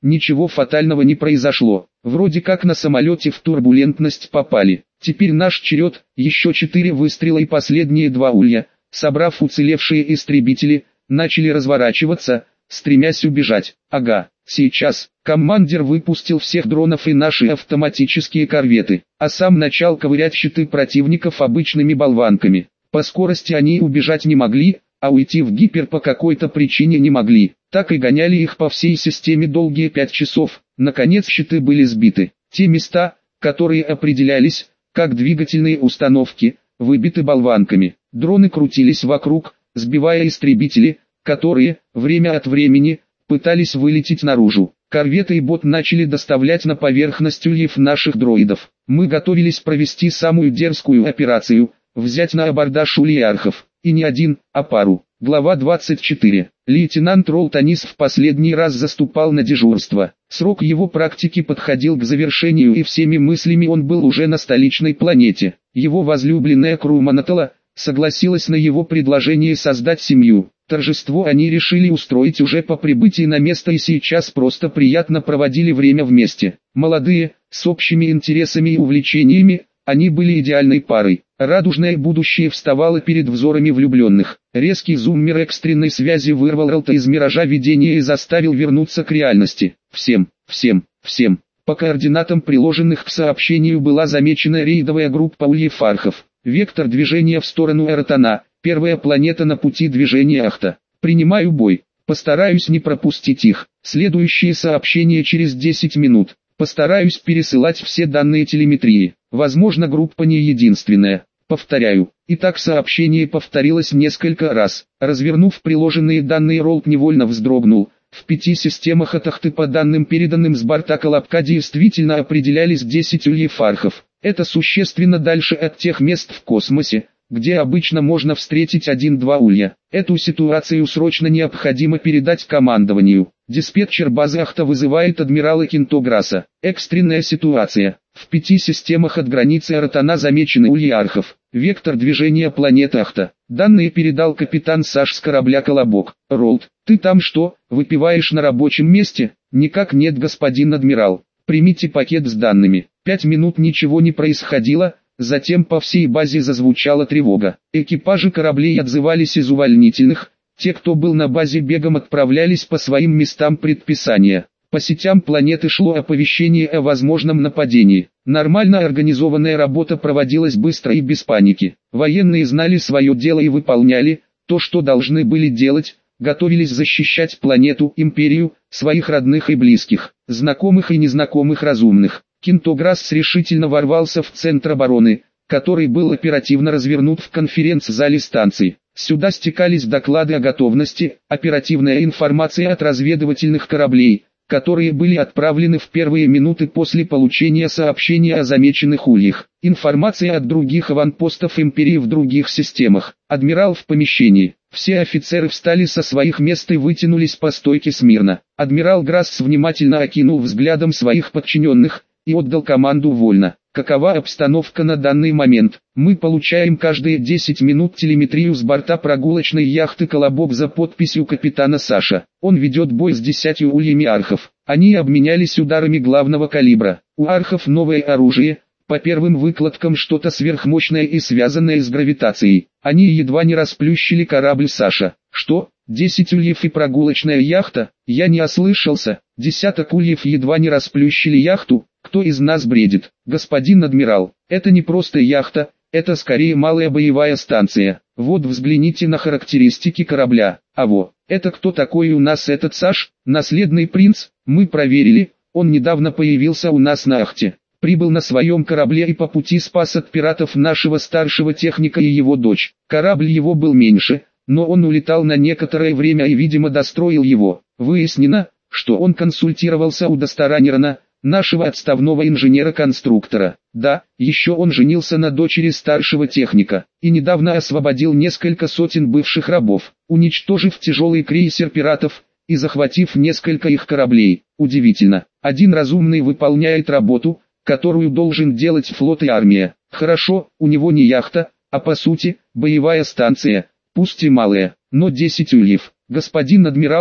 ничего фатального не произошло. Вроде как на самолете в турбулентность попали. Теперь наш черед, еще четыре выстрела и последние два улья, собрав уцелевшие истребители, начали разворачиваться, стремясь убежать. Ага, сейчас. Командир выпустил всех дронов и наши автоматические корветы, а сам начал ковырять щиты противников обычными болванками. По скорости они убежать не могли, а уйти в гипер по какой-то причине не могли. Так и гоняли их по всей системе долгие пять часов. Наконец щиты были сбиты. Те места, которые определялись как двигательные установки, выбиты болванками. Дроны крутились вокруг, сбивая истребители, которые, время от времени, пытались вылететь наружу. Корветы и бот начали доставлять на поверхность ульев наших дроидов. Мы готовились провести самую дерзкую операцию, взять на абордаж ульярхов. И не один, а пару. Глава двадцать четыре. Лейтенант Ролтанис в последний раз заступал на дежурство. Срок его практики подходил к завершению, и всеми мыслями он был уже на столичной планете. Его возлюбленная Круманатала согласилась на его предложение создать семью. Торжество они решили устроить уже по прибытии на место, и сейчас просто приятно проводили время вместе. Молодые, с общими интересами и увлечениями, они были идеальной парой. Радужное будущее вставало перед взорами влюбленных. Резкий зуммер экстренной связи вырвал Ролта из миража видения и заставил вернуться к реальности. Всем, всем, всем. По координатам, приложенных к сообщению, была замечена рейдовая группа ульев-архов. Вектор движения в сторону Эратана. Первая планета на пути движения Ахта. Принимаю бой. Постараюсь не пропустить их. Следующее сообщение через десять минут. Постараюсь пересылать все данные телеметрии. Возможно, группа не единственная. Повторяю. Итак, сообщение повторилось несколько раз. Развернув приложенные данные, Ролт невольно вздрогнул. В пяти системах от Ахты по данным, переданным с борта Колобка, действительно определялись десять ульев-архов. Это существенно дальше от тех мест в космосе, где обычно можно встретить один-два улья. Эту ситуацию срочно необходимо передать командованию. Диспетчер базы Ахта вызывает адмирала Кинтограса. Экстренная ситуация. В пяти системах от границы Эратана замечены ульярхов. Вектор движения планеты Ахта. Данные передал капитан Саш с корабля Колобок. Ролт, ты там что, выпиваешь на рабочем месте? Никак нет, господин адмирал. Примите пакет с данными. Пять минут ничего не происходило. Затем по всей базе зазвучала тревога. Экипажи кораблей отзывались из увольнительных. Те, кто был на базе, бегом отправлялись по своим местам предписания. По сетям планеты шло оповещение о возможном нападении. Нормально организованная работа проводилась быстро и без паники. Военные знали свое дело и выполняли то, что должны были делать. Готовились защищать планету, империю, своих родных и близких, знакомых и незнакомых разумных. Кинтограсс решительно ворвался в центр обороны, который был оперативно развернут в конференц-зале станции. Сюда стекались доклады о готовности, оперативная информация от разведывательных кораблей, которые были отправлены в первые минуты после получения сообщения о замеченных ульях. Информация от других аванпостов империи в других системах. Адмирал в помещении. Все офицеры встали со своих мест и вытянулись по стойке смирно. Адмирал Грасс внимательно окинул взглядом своих подчиненных и отдал команду вольно. Какова обстановка на данный момент? Мы получаем каждые десять минут телеметрию с борта прогулочной яхты «Колобок» за подписью капитана Саша. Он ведет бой с десятью ульями архов. Они обменялись ударами главного калибра. У архов новое оружие. По первым выкладкам что-то сверхмощное и связанное с гравитацией. Они едва не расплющили корабль Саша. Что? Десять ульев и прогулочная яхта? Я не ослышался. Десяток ульев едва не расплющили яхту. Кто из нас бредит? Господин адмирал, это не просто яхта, это скорее малая боевая станция. Вот взгляните на характеристики корабля. А во, это кто такой у нас этот Саш? Наследный принц? Мы проверили, он недавно появился у нас на Ахте. Прибыл на своем корабле и по пути спас от пиратов нашего старшего техника и его дочь. Корабль его был меньше, но он улетал на некоторое время и, видимо, достроил его. Выяснено, что он консультировался у Досторанерана, нашего отставного инженера-конструктора. Да, еще он женился на дочери старшего техника, и недавно освободил несколько сотен бывших рабов, уничтожив тяжелый крейсер пиратов и захватив несколько их кораблей. Удивительно, один разумный выполняет работу, которую должен делать флот и армия. Хорошо, у него не яхта, а по сути, боевая станция, пусть и малая, но десять ульев. Господин адмирал,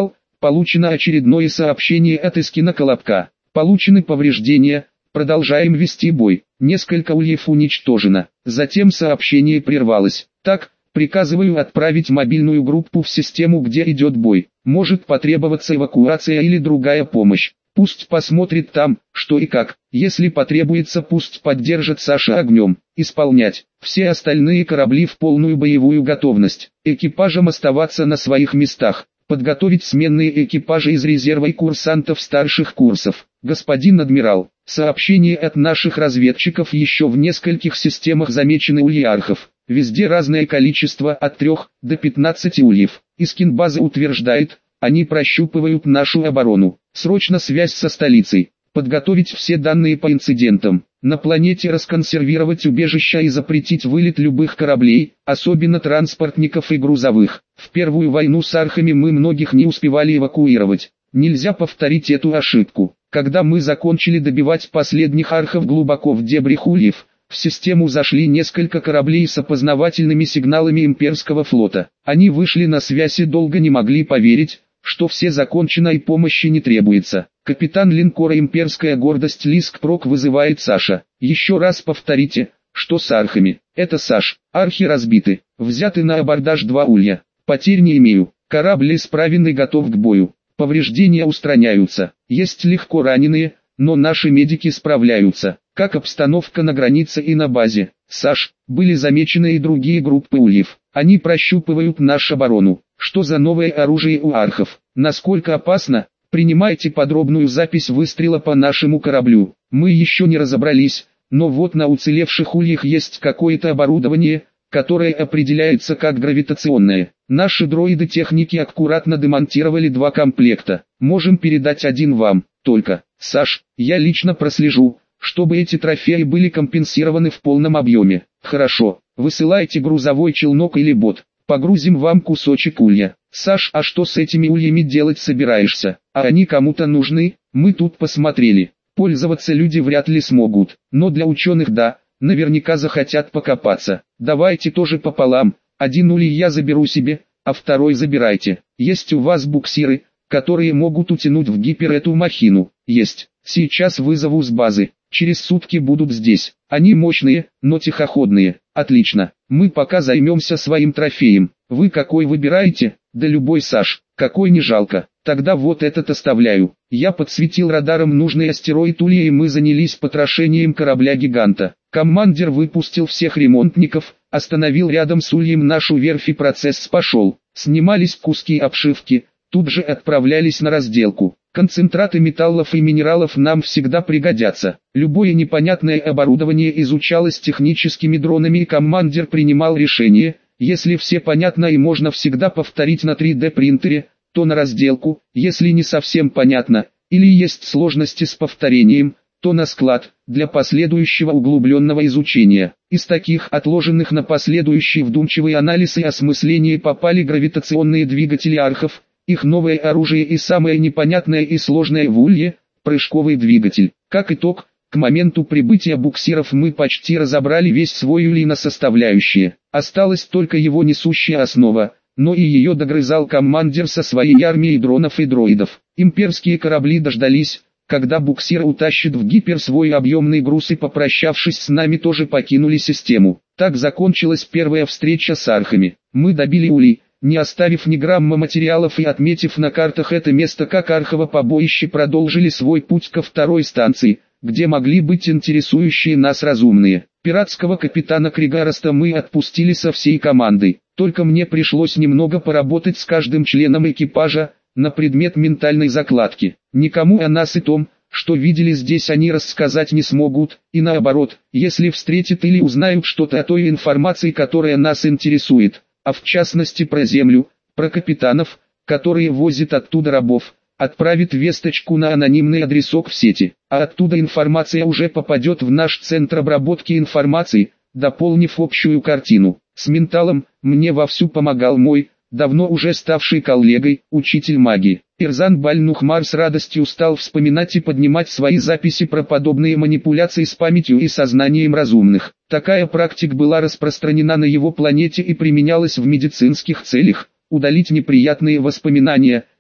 Получено очередное сообщение от Искина Колобка. Получены повреждения, продолжаем вести бой. Несколько ульев уничтожено. Затем сообщение прервалось. Так, приказываю отправить мобильную группу в систему, где идет бой. Может потребоваться эвакуация или другая помощь. Пусть посмотрит там, что и как. Если потребуется, пусть поддержит Саша огнем. Исполнять. Все остальные корабли в полную боевую готовность. Экипажам оставаться на своих местах. Подготовить сменные экипажи из резерва и курсантов старших курсов. Господин адмирал, сообщение от наших разведчиков: еще в нескольких системах замечены ульи архов. Везде разное количество, от трёх до пятнадцати ульев. Искин база утверждает, они прощупывают нашу оборону. Срочно связь со столицей. Подготовить все данные по инцидентам. На планете расконсервировать убежища и запретить вылет любых кораблей, особенно транспортников и грузовых. В первую войну с архами мы многих не успевали эвакуировать. Нельзя повторить эту ошибку. Когда мы закончили добивать последних архов глубоко в дебрях ульев, в систему зашли несколько кораблей с опознавательными сигналами имперского флота. Они вышли на связь и долго не могли поверить, что все закончено и помощи не требуется. Капитан линкора «Имперская гордость» Лискпрок вызывает Саша. Еще раз повторите, что с архами. Это Саш. Архи разбиты. Взяты на абордаж два улья. Потерь не имею. Корабль исправен и готов к бою. Повреждения устраняются. Есть легко раненые, но наши медики справляются. Как обстановка на границе и на базе? Саш, были замечены и другие группы ульев. Они прощупывают нашу оборону. Что за новое оружие у архов? Насколько опасно? Принимайте подробную запись выстрела по нашему кораблю. Мы еще не разобрались, но вот на уцелевших ульях есть какое-то оборудование, которое определяется как гравитационное. Наши дроиды-техники аккуратно демонтировали два комплекта. Можем передать один вам. Только, Саш, я лично прослежу, чтобы эти трофеи были компенсированы в полном объеме. Хорошо, высылайте грузовой челнок или бот. Погрузим вам кусочек улья. Саш, а что с этими ульями делать собираешься? А они кому-то нужны? Мы тут посмотрели. Пользоваться люди вряд ли смогут, но для ученых да, наверняка захотят покопаться. Давайте тоже пополам. Один улей я заберу себе, а второй забирайте. Есть у вас буксиры, которые могут утянуть в гипер эту махину? Есть. Сейчас вызову с базы. Через сутки будут здесь. Они мощные, но тихоходные. Отлично. Мы пока займемся своим трофеем. Вы какой выбираете? Да любой, Саш. Какой не жалко. Тогда вот этот оставляю. Я подсветил радаром нужный астероид улья, и мы занялись потрошением корабля-гиганта. Командир выпустил всех ремонтников, остановил рядом с ульем нашу верфь, и процесс пошел. Снимались куски обшивки, тут же отправлялись на разделку. Концентраты металлов и минералов нам всегда пригодятся. Любое непонятное оборудование изучалось техническими дронами, и командир принимал решение. Если все понятно и можно всегда повторить на три дэ принтере, то на разделку. Если не совсем понятно, или есть сложности с повторением, то на склад, для последующего углубленного изучения. Из таких отложенных на последующий вдумчивый анализ и осмысление попали гравитационные двигатели архов, их новое оружие и самое непонятное и сложное в улье – прыжковый двигатель. Как итог, к моменту прибытия буксиров мы почти разобрали весь свой улей на составляющие. Осталась только его несущая основа, но и ее догрызал командир со своей армией дронов и дроидов. Имперские корабли дождались, когда буксир утащит в гипер свой объемный груз, и, попрощавшись с нами, тоже покинули систему. Так закончилась первая встреча с архами. Мы добили улей, не оставив ни грамма материалов, и отметив на картах это место как архово побоище, продолжили свой путь ко второй станции, где могли быть интересующие нас разумные. Пиратского капитана Кригароста мы отпустили со всей командой, только мне пришлось немного поработать с каждым членом экипажа, на предмет ментальной закладки. Никому о нас и том, что видели здесь, они рассказать не смогут, и наоборот, если встретят или узнают что-то о той информации, которая нас интересует, а в частности про Землю, про капитанов, которые возят оттуда рабов, отправит весточку на анонимный адресок в сети, а оттуда информация уже попадет в наш центр обработки информации, дополнив общую картину. С менталом мне вовсю помогал мой, давно уже ставший коллегой, учитель магии. Ирзан Бальнухмар с радостью стал вспоминать и поднимать свои записи про подобные манипуляции с памятью и сознанием разумных. Такая практика была распространена на его планете и применялась в медицинских целях. Удалить неприятные воспоминания,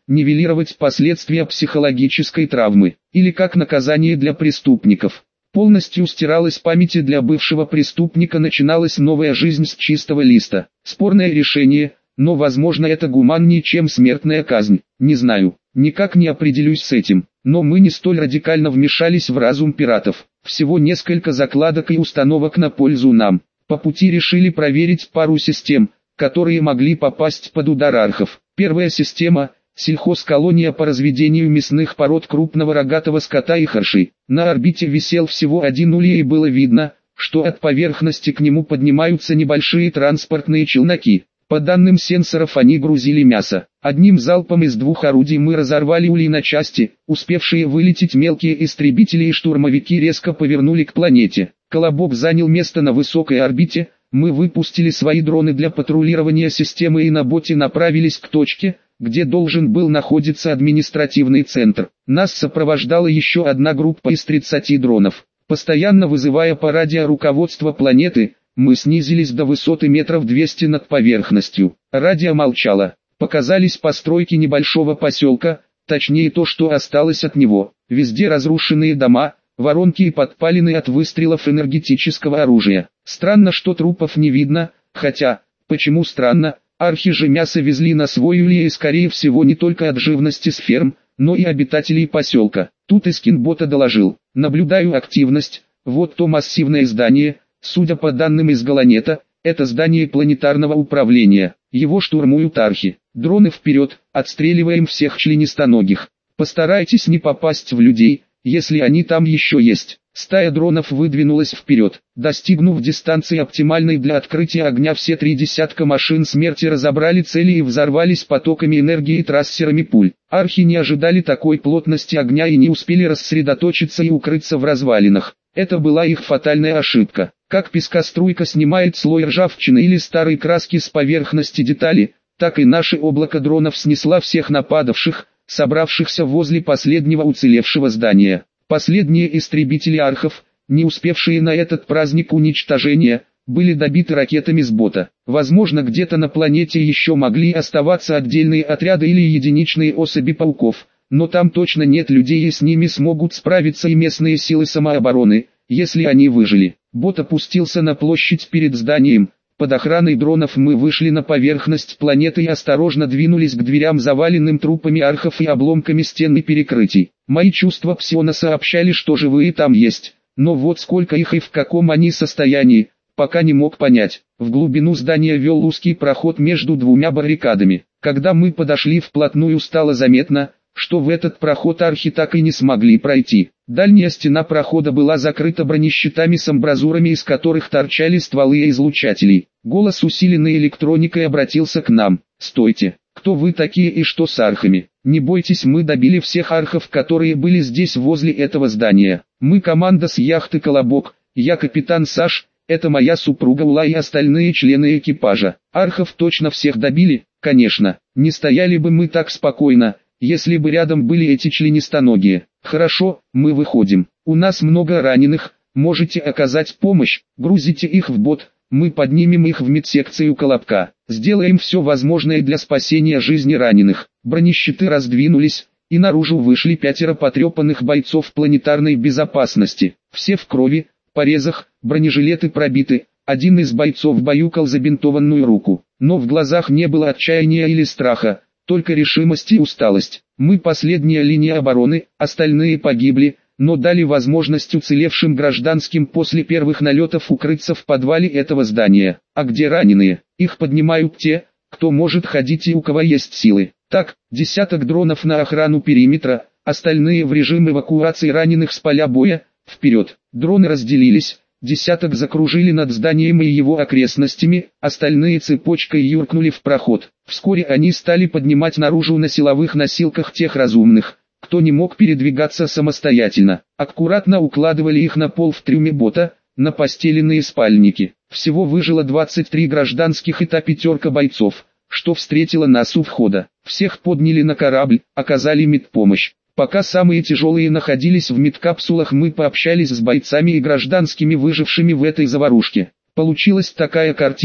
нивелировать последствия психологической травмы, или как наказание для преступников. Полностью стиралась память, и для бывшего преступника начиналась новая жизнь с чистого листа. Спорное решение, но возможно это гуманнее, чем смертная казнь, не знаю, никак не определюсь с этим. Но мы не столь радикально вмешались в разум пиратов. Всего несколько закладок и установок на пользу нам. По пути решили проверить пару систем, которые могли попасть под удар архов. Первая система – сельхозколония по разведению мясных пород крупного рогатого скота и хорши. На орбите висел всего один улей, и было видно, что от поверхности к нему поднимаются небольшие транспортные челноки. По данным сенсоров, они грузили мясо. Одним залпом из двух орудий мы разорвали улей на части. Успевшие вылететь мелкие истребители и штурмовики резко повернули к планете. Колобок занял место на высокой орбите. Мы выпустили свои дроны для патрулирования системы и на боте направились к точке, где должен был находиться административный центр. Нас сопровождала еще одна группа из тридцати дронов. Постоянно вызывая по радио руководство планеты, мы снизились до высоты метров двести над поверхностью. Радио молчало. Показались постройки небольшого поселка, точнее то, что осталось от него. Везде разрушенные дома, воронки и подпалины от выстрелов энергетического оружия. Странно, что трупов не видно, хотя, почему странно, архи же мясо везли на свой улей, и скорее всего не только от живности с ферм, но и обитателей поселка. Тут Искинбота доложил: наблюдаю активность, вот то массивное здание. Судя по данным из Галанета, это здание планетарного управления. Его штурмуют архи. Дроны вперед, отстреливаем всех членистоногих. Постарайтесь не попасть в людей, если они там еще есть. Стая дронов выдвинулась вперед. Достигнув дистанции оптимальной для открытия огня, все три десятка машин смерти разобрали цели и взорвались потоками энергии и трассерами пуль. Архи не ожидали такой плотности огня и не успели рассредоточиться и укрыться в развалинах. Это была их фатальная ошибка. Как пескоструйка снимает слой ржавчины или старой краски с поверхности детали, так и наше облако дронов снесло всех нападавших, собравшихся возле последнего уцелевшего здания. Последние истребители архов, не успевшие на этот праздник уничтожения, были добиты ракетами с бота. Возможно, где-то на планете еще могли оставаться отдельные отряды или единичные особи пауков, но там точно нет людей, и с ними смогут справиться и местные силы самообороны, если они выжили. Бот опустился на площадь перед зданием. Под охраной дронов мы вышли на поверхность планеты и осторожно двинулись к дверям, заваленным трупами архов и обломками стен и перекрытий. Мои чувства псиона сообщали, что живые там есть, но вот сколько их и в каком они состоянии, пока не мог понять. В глубину здания вел узкий проход между двумя баррикадами. Когда мы подошли вплотную, стало заметно, что в этот проход архи так и не смогли пройти. Дальняя стена прохода была закрыта бронещитами с амбразурами, из которых торчали стволы излучателей. Голос, усиленный электроникой, обратился к нам: «Стойте! Кто вы такие и что с архами? Не бойтесь, мы добили всех архов, которые были здесь возле этого здания. Мы команда с яхты «Колобок», я капитан Саш, это моя супруга Ула и остальные члены экипажа. Архов точно всех добили, конечно, не стояли бы мы так спокойно, если бы рядом были эти членистоногие. Хорошо, мы выходим. У нас много раненых, можете оказать помощь, грузите их в бот, мы поднимем их в медсекцию Колобка. Сделаем все возможное для спасения жизни раненых». Бронещиты раздвинулись, и наружу вышли пятеро потрепанных бойцов планетарной безопасности. Все в крови, порезах, бронежилеты пробиты. Один из бойцов баюкал забинтованную руку, но в глазах не было отчаяния или страха, только решимость и усталость. Мы последняя линия обороны, остальные погибли, но дали возможность уцелевшим гражданским после первых налетов укрыться в подвале этого здания. А где раненые? Их поднимают те, кто может ходить и у кого есть силы. Так, десяток дронов на охрану периметра, остальные в режим эвакуации раненых с поля боя. Вперед! Дроны разделились. Десяток закружили над зданием и его окрестностями, остальные цепочкой юркнули в проход. Вскоре они стали поднимать наружу на силовых носилках тех разумных, кто не мог передвигаться самостоятельно. Аккуратно укладывали их на пол в трюме бота, на постеленные спальники. Всего выжило двадцать три гражданских и та пятерка бойцов, что встретила нас у входа. Всех подняли на корабль, оказали медпомощь. Пока самые тяжелые находились в медкапсулах, мы пообщались с бойцами и гражданскими, выжившими в этой заварушке. Получилась такая картина: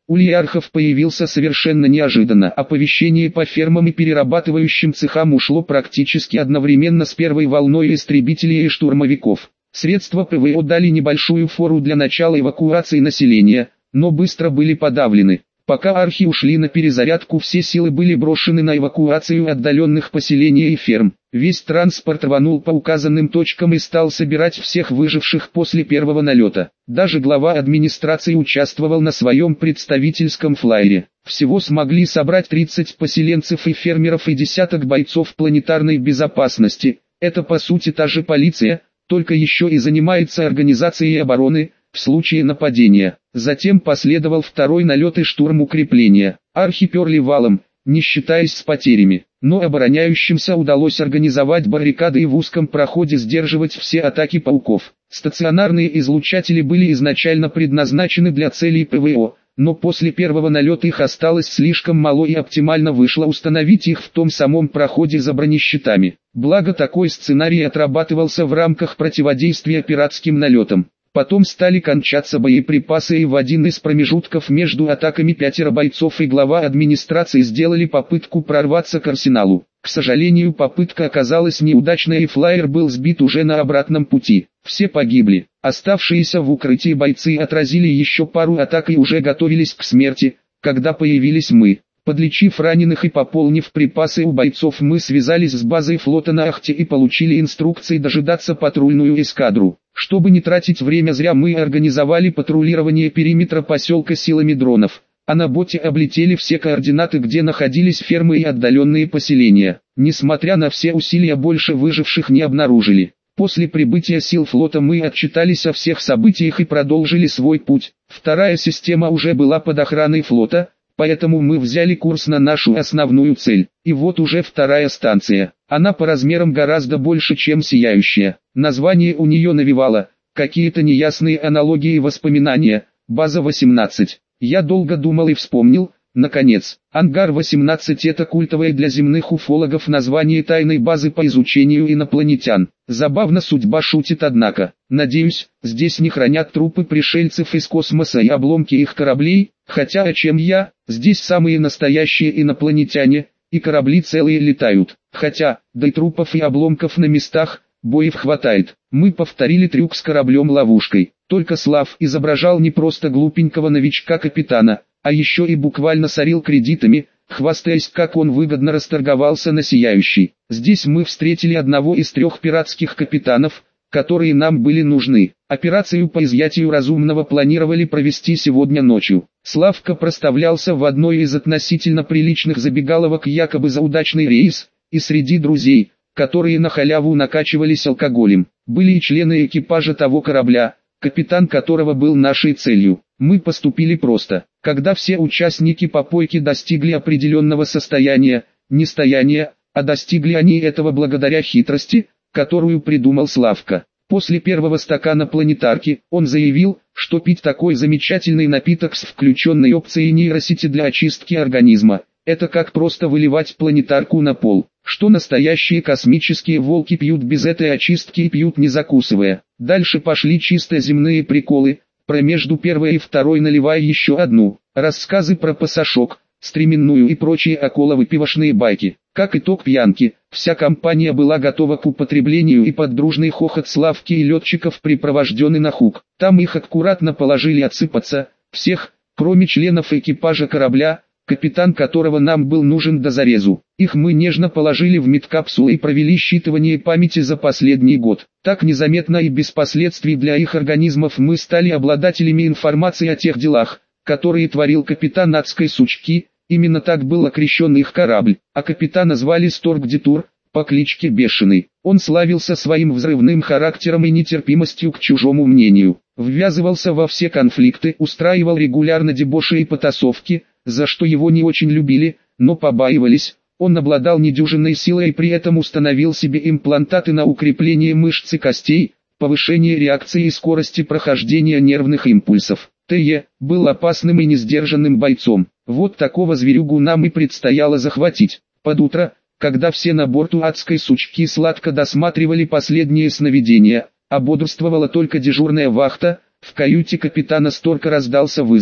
Ульяхов появился совершенно неожиданно. Оповещение по фермам и перерабатывающим цехам ушло практически одновременно с первой волной истребителей и штурмовиков. Средства ПВО дали небольшую фору для начала эвакуации населения, но быстро были подавлены. Пока архи ушли на перезарядку, все силы были брошены на эвакуацию отдаленных поселений и ферм. Весь транспорт рванул по указанным точкам и стал собирать всех выживших после первого налета. Даже глава администрации участвовал на своем представительском флайере. Всего смогли собрать тридцать поселенцев и фермеров и десяток бойцов планетарной безопасности. Это по сути та же полиция, только еще и занимается организацией обороны в случае нападения. Затем последовал второй налет и штурм укрепления. Архи перли валом, не считаясь с потерями, но обороняющимся удалось организовать баррикады и в узком проходе сдерживать все атаки пауков. Стационарные излучатели были изначально предназначены для целей ПВО, но после первого налета их осталось слишком мало и оптимально вышло установить их в том самом проходе за бронещитами. Благо такой сценарий отрабатывался в рамках противодействия пиратским налетам. Потом стали кончаться боеприпасы, и в один из промежутков между атаками пятеро бойцов и глава администрации сделали попытку прорваться к арсеналу. К сожалению, попытка оказалась неудачной и флайер был сбит уже на обратном пути. Все погибли. Оставшиеся в укрытии бойцы отразили еще пару атак и уже готовились к смерти, когда появились мы. Подлечив раненых и пополнив припасы у бойцов, мы связались с базой флота на Ахте и получили инструкции дожидаться патрульную эскадру. Чтобы не тратить время зря, мы организовали патрулирование периметра поселка силами дронов, а на боте облетели все координаты, где находились фермы и отдаленные поселения. Несмотря на все усилия, больше выживших не обнаружили. После прибытия сил флота мы отчитались о всех событиях и продолжили свой путь. Вторая система уже была под охраной флота, поэтому мы взяли курс на нашу основную цель. И вот уже вторая станция. Она по размерам гораздо больше, чем Сияющая. Название у нее навевало какие-то неясные аналогии и воспоминания. База восемнадцать. Я долго думал и вспомнил, наконец. Ангар восемнадцать — это культовое для земных уфологов название тайной базы по изучению инопланетян. Забавно судьба шутит, однако. Надеюсь, здесь не хранят трупы пришельцев из космоса и обломки их кораблей, хотя о чем я, здесь самые настоящие инопланетяне, и корабли целые летают. Хотя, да и трупов и обломков на местах, боев хватает. Мы повторили трюк с кораблем-ловушкой. Только Слав изображал не просто глупенького новичка-капитана, а еще и буквально сорил кредитами, хвастаясь, как он выгодно расторговался на Сияющей. Здесь мы встретили одного из трех пиратских капитанов, которые нам были нужны. Операцию по изъятию разумного планировали провести сегодня ночью. Славка проставлялся в одной из относительно приличных забегаловок якобы за удачный рейс, и среди друзей, которые на халяву накачивались алкоголем, были и члены экипажа того корабля, капитан которого был нашей целью. Мы поступили просто. Когда все участники попойки достигли определенного состояния, не стояния, а достигли они этого благодаря хитрости, которую придумал Славка. После первого стакана планетарки, он заявил, что пить такой замечательный напиток с включенной опцией нейросети для очистки организма, это как просто выливать планетарку на пол. Что настоящие космические волки пьют без этой очистки и пьют не закусывая. Дальше пошли чисто земные приколы, про между первой и второй наливая еще одну. Рассказы про пасашок, стременную и прочие около-выпивошные байки. Как итог пьянки, вся компания была готова к употреблению, и под дружный хохот Славки и летчиков припровождены на хук. Там их аккуратно положили отсыпаться, всех, кроме членов экипажа корабля, капитан которого нам был нужен до зарезу. Их мы нежно положили в медкапсулы и провели считывание памяти за последний год. Так незаметно и без последствий для их организмов мы стали обладателями информации о тех делах, которые творил капитан адской сучки. Именно так был окрещен их корабль, а капитана звали Сторгдитур, по кличке Бешеный. Он славился своим взрывным характером и нетерпимостью к чужому мнению. Ввязывался во все конфликты, устраивал регулярно дебоши и потасовки, за что его не очень любили, но побаивались. Он обладал недюжинной силой и при этом установил себе имплантаты на укрепление мышц и костей, повышение реакции и скорости прохождения нервных импульсов. Т.Е. был опасным и несдержанным бойцом. Вот такого зверюгу нам и предстояло захватить. Под утро, когда все на борту адской сучки сладко досматривали последние сновидения, а бодрствовала только дежурная вахта, в каюте капитана Сторка раздался вызов.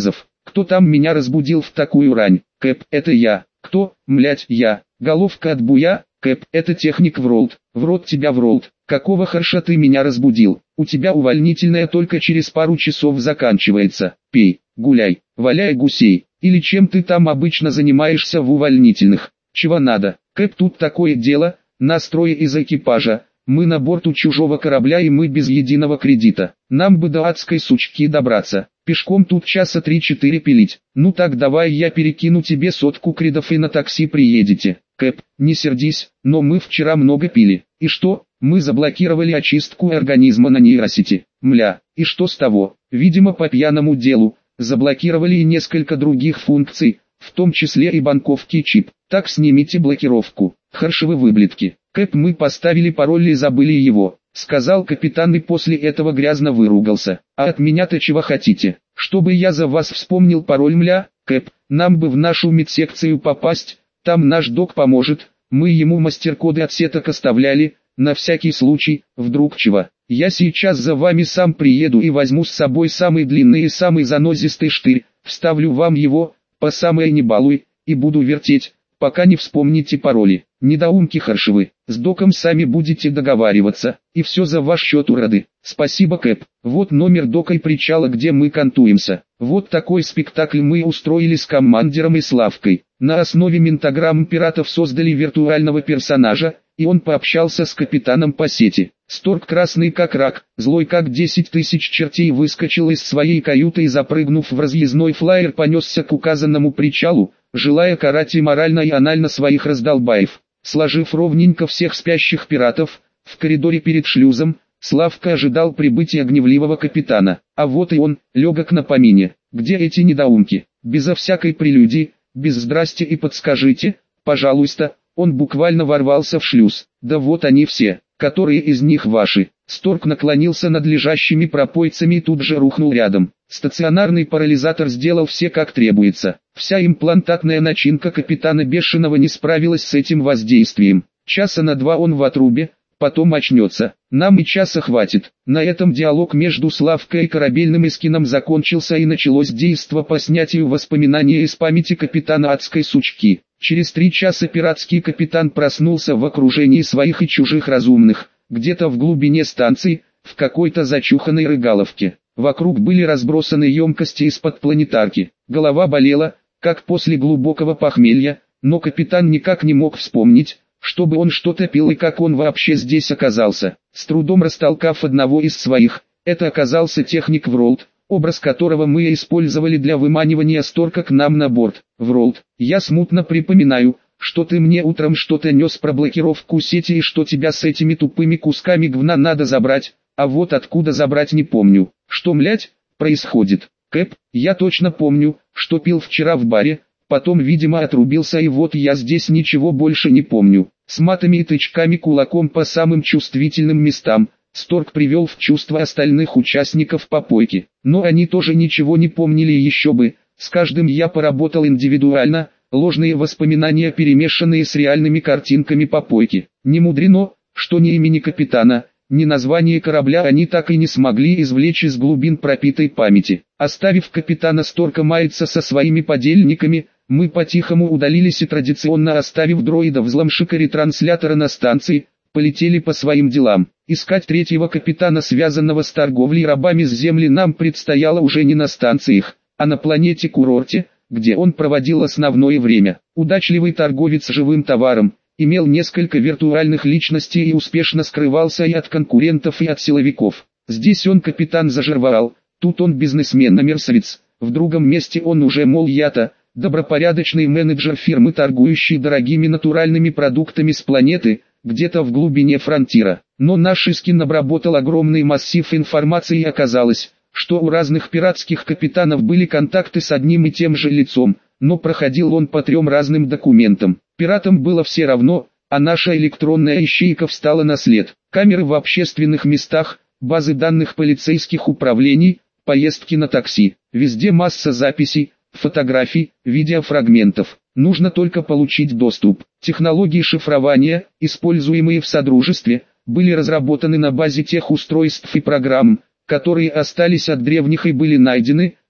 Кто там меня разбудил в такую рань? Кэп, это я. Кто, млять, я? Головка от буя? Кэп, это техник Вролд. В рот тебя Вролд. Какого харша ты меня разбудил? У тебя увольнительная только через пару часов заканчивается. Пей, гуляй, валяй гусей. Или чем ты там обычно занимаешься в увольнительных? Чего надо? Кэп, тут такое дело, нас трое из экипажа. Мы на борту чужого корабля и мы без единого кредита. Нам бы до адской сучки добраться. Пешком тут часа три-четыре пилить. Ну так давай я перекину тебе сотку кредов и на такси приедете. Кэп, не сердись, но мы вчера много пили. И что? Мы заблокировали очистку организма на нейросети. Мля, и что с того? Видимо по пьяному делу. Заблокировали и несколько других функций, в том числе и банковский чип. Так снимите блокировку. Харшевы выблетки. Кэп, мы поставили пароль и забыли его, сказал капитан и после этого грязно выругался. А от меня-то чего хотите? Чтобы я за вас вспомнил пароль, мля? Кэп, нам бы в нашу медсекцию попасть, там наш док поможет. Мы ему мастер-коды от сеток оставляли, на всякий случай, вдруг чего. Я сейчас за вами сам приеду и возьму с собой самый длинный и самый занозистый штырь, вставлю вам его, по самое не балуй, и буду вертеть, пока не вспомните пароли. Недоумки харшевы, с доком сами будете договариваться, и все за ваш счет, уроды. Спасибо, Кэп. Вот номер дока и причала, где мы кантуемся. Вот такой спектакль мы устроили с командиром и Славкой. На основе ментаграмм пиратов создали виртуального персонажа, и он пообщался с капитаном по сети. Сторг, красный как рак, злой как десять тысяч чертей, выскочил из своей каюты и, запрыгнув в разъездной флайер, понесся к указанному причалу, желая карать и морально и анально своих раздолбаев. Сложив ровненько всех спящих пиратов, в коридоре перед шлюзом, Славка ожидал прибытия гневливого капитана. А вот и он, легок на помине. Где эти недоумки? Безо всякой прелюдии, без здрасте и подскажите, пожалуйста. Он буквально ворвался в шлюз. Да вот они все. Которые из них ваши? Сторг наклонился над лежащими пропойцами и тут же рухнул рядом. Стационарный парализатор сделал все как требуется. Вся имплантатная начинка капитана Бешеного не справилась с этим воздействием. Часа на два он в отрубе, потом очнется. Нам и часа хватит. На этом диалог между Славкой и корабельным Искином закончился и началось действо по снятию воспоминаний из памяти капитана адской сучки. Через три часа пиратский капитан проснулся в окружении своих и чужих разумных, где-то в глубине станции, в какой-то зачуханной рыгаловке. Вокруг были разбросаны емкости из-под планетарки. Голова болела, как после глубокого похмелья, но капитан никак не мог вспомнить, чтобы он что-то пил и как он вообще здесь оказался. С трудом растолкав одного из своих, это оказался техник Вролд, образ которого мы использовали для выманивания Сторка к нам на борт. Вролд, я смутно припоминаю, что ты мне утром что-то нес про блокировку сети и что тебя с этими тупыми кусками говна надо забрать, а вот откуда забрать не помню. Что, млять, происходит? Кэп, я точно помню, что пил вчера в баре, потом видимо отрубился и вот я здесь ничего больше не помню. С матами и тычками кулаком по самым чувствительным местам, Сторг привел в чувство остальных участников попойки. Но они тоже ничего не помнили и еще бы, с каждым я поработал индивидуально, ложные воспоминания перемешанные с реальными картинками попойки. Не мудрено, что ни имени капитана, ни название корабля они так и не смогли извлечь из глубин пропитой памяти. Оставив капитана Сторка маяться со своими подельниками, мы по-тихому удалились и традиционно оставив дроида-взломщика ретранслятора на станции, полетели по своим делам. Искать третьего капитана, связанного с торговлей рабами с Земли, нам предстояло уже не на станциях, а на планете-курорте, где он проводил основное время. Удачливый торговец живым товаром, имел несколько виртуальных личностей и успешно скрывался и от конкурентов, и от силовиков. Здесь он капитан зажирвал, тут он бизнесмен-мерсовец, в другом месте он уже, мол, я-то, добропорядочный менеджер фирмы, торгующий дорогими натуральными продуктами с планеты, где-то в глубине фронтира. Но наш Искин обработал огромный массив информации и оказалось, что у разных пиратских капитанов были контакты с одним и тем же лицом, но проходил он по трем разным документам. Пиратам было все равно, а наша электронная ищейка встала на след. Камеры в общественных местах, базы данных полицейских управлений, поездки на такси, везде масса записей, фотографий, видеофрагментов. Нужно только получить доступ. Технологии шифрования, используемые в Содружестве, были разработаны на базе тех устройств и программ, которые остались от древних и были найдены,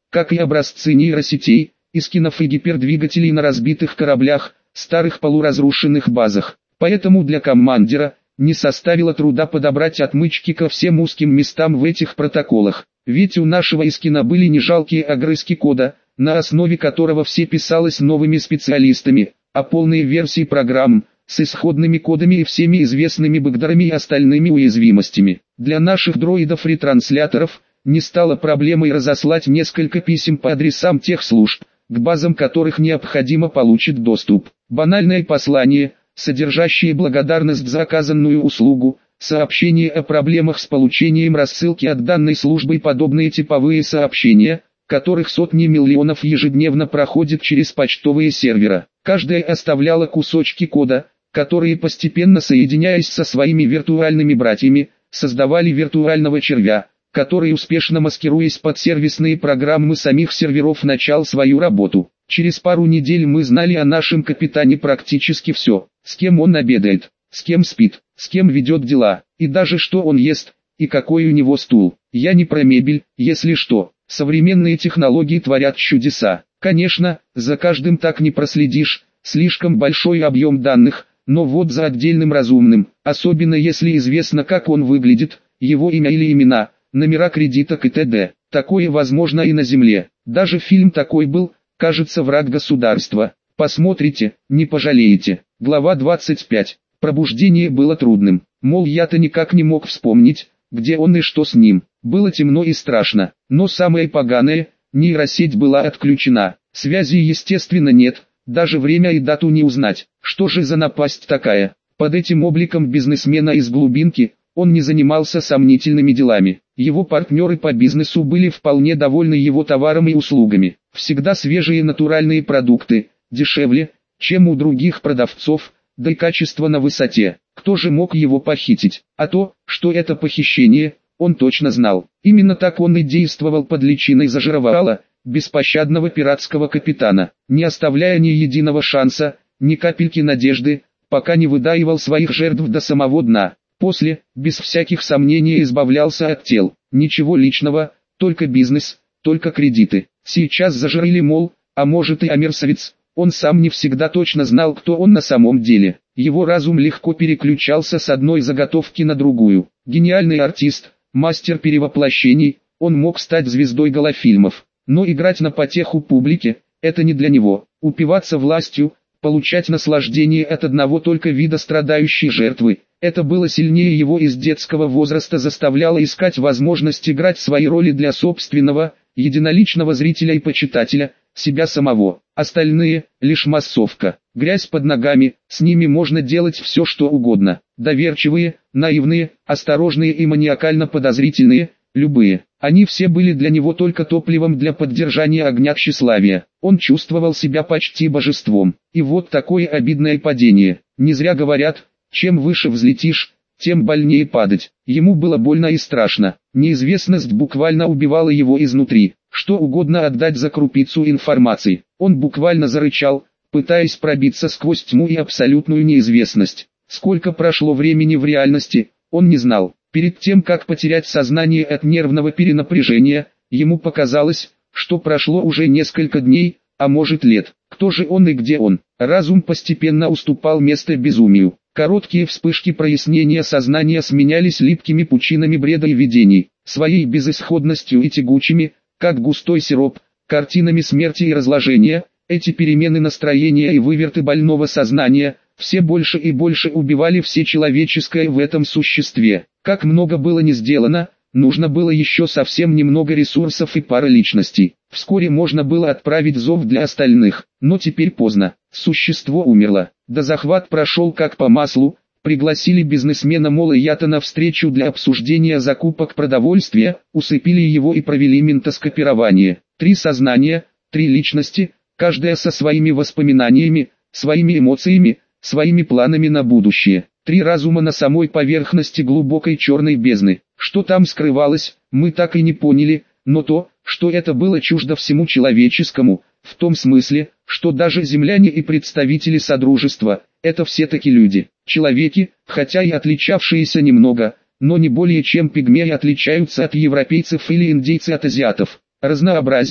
как и образцы нейросетей, эскинов и гипердвигателей на разбитых кораблях, старых полуразрушенных базах. Поэтому для командира не составило труда подобрать отмычки ко всем узким местам в этих протоколах. Ведь у нашего эскина были не жалкие огрызки кода, на основе которого все писалось новыми специалистами, а полные версии программ, с исходными кодами и всеми известными бэкдорами и остальными уязвимостями. Для наших дроидов-ретрансляторов не стало проблемой разослать несколько писем по адресам тех служб, к базам которых необходимо получить доступ. Банальное послание, содержащее благодарность за оказанную услугу, сообщение о проблемах с получением рассылки от данной службы и подобные типовые сообщения, которых сотни миллионов ежедневно проходят через почтовые серверы. Каждая оставляла кусочки кода, которые постепенно, соединяясь со своими виртуальными братьями, создавали виртуального червя, который, успешно маскируясь под сервисные программы самих серверов, начал свою работу. Через пару недель мы знали о нашем капитане практически все: с кем он обедает, с кем спит, с кем ведет дела, и даже что он ест, и какой у него стул. Я не про мебель, если что. Современные технологии творят чудеса. Конечно, за каждым так не проследишь, слишком большой объем данных, но вот за отдельным разумным, особенно если известно, как он выглядит, его имя или имена, номера кредиток и т.д. Такое возможно и на Земле. Даже фильм такой был, кажется, «Враг государства». Посмотрите, не пожалеете. Глава двадцать пять. Пробуждение было трудным. Мол, я-то никак не мог вспомнить, где он и что с ним. Было темно и страшно. Но самое поганое, нейросеть была отключена. Связи, естественно, нет. Даже время и дату не узнать. Что же за напасть такая? Под этим обликом бизнесмена из глубинки он не занимался сомнительными делами. Его партнеры по бизнесу были вполне довольны его товаром и услугами. Всегда свежие натуральные продукты, дешевле, чем у других продавцов, да и качество на высоте. Кто же мог его похитить? А то, что это похищение, он точно знал. Именно так он и действовал под личиной зажировала, беспощадного пиратского капитана, не оставляя ни единого шанса, ни капельки надежды, пока не выдаивал своих жертв до самого дна. После, без всяких сомнений, избавлялся от тел. Ничего личного, только бизнес, только кредиты. Сейчас зажрали, мол, а может и амерсовец. Он сам не всегда точно знал, кто он на самом деле. Его разум легко переключался с одной заготовки на другую. Гениальный артист, мастер перевоплощений, он мог стать звездой голофильмов. Но играть на потеху публике – это не для него. Упиваться властью, получать наслаждение от одного только вида страдающей жертвы – это было сильнее его, из детского возраста заставляло искать возможность играть свои роли для собственного, единоличного зрителя и почитателя, себя самого. Остальные – лишь массовка, грязь под ногами, с ними можно делать все, что угодно. Доверчивые, наивные, осторожные и маниакально подозрительные – любые. Они все были для него только топливом для поддержания огня тщеславия. Он чувствовал себя почти божеством. И вот такое обидное падение. Не зря говорят, чем выше взлетишь, тем больнее падать. Ему было больно и страшно. Неизвестность буквально убивала его изнутри. Что угодно отдать за крупицу информации. Он буквально зарычал, пытаясь пробиться сквозь тьму и абсолютную неизвестность. Сколько прошло времени в реальности, он не знал. Перед тем, как потерять сознание от нервного перенапряжения, ему показалось, что прошло уже несколько дней, а может лет. Кто же он и где он? Разум постепенно уступал место безумию. Короткие вспышки прояснения сознания сменялись липкими пучинами бреда и видений. Своей безысходностью и тягучими, как густой сироп, картинами смерти и разложения, эти перемены настроения и выверты больного сознания все больше и больше убивали все человеческое в этом существе. Как много было не сделано, нужно было еще совсем немного ресурсов и пара личностей. Вскоре можно было отправить зов для остальных, но теперь поздно. Существо умерло. Да захват прошел как по маслу. Пригласили бизнесмена Мола Ята на встречу для обсуждения закупок продовольствия, усыпили его и провели ментоскопирование. Три сознания, три личности, каждая со своими воспоминаниями, своими эмоциями, своими планами на будущее. Три разума на самой поверхности глубокой черной бездны. Что там скрывалось, мы так и не поняли, но то, что это было чуждо всему человеческому, в том смысле, что даже земляне и представители Содружества – это все-таки люди. Человеки, хотя и отличавшиеся немного, но не более чем пигмеи отличаются от европейцев или индейцы от азиатов. Разнообразие,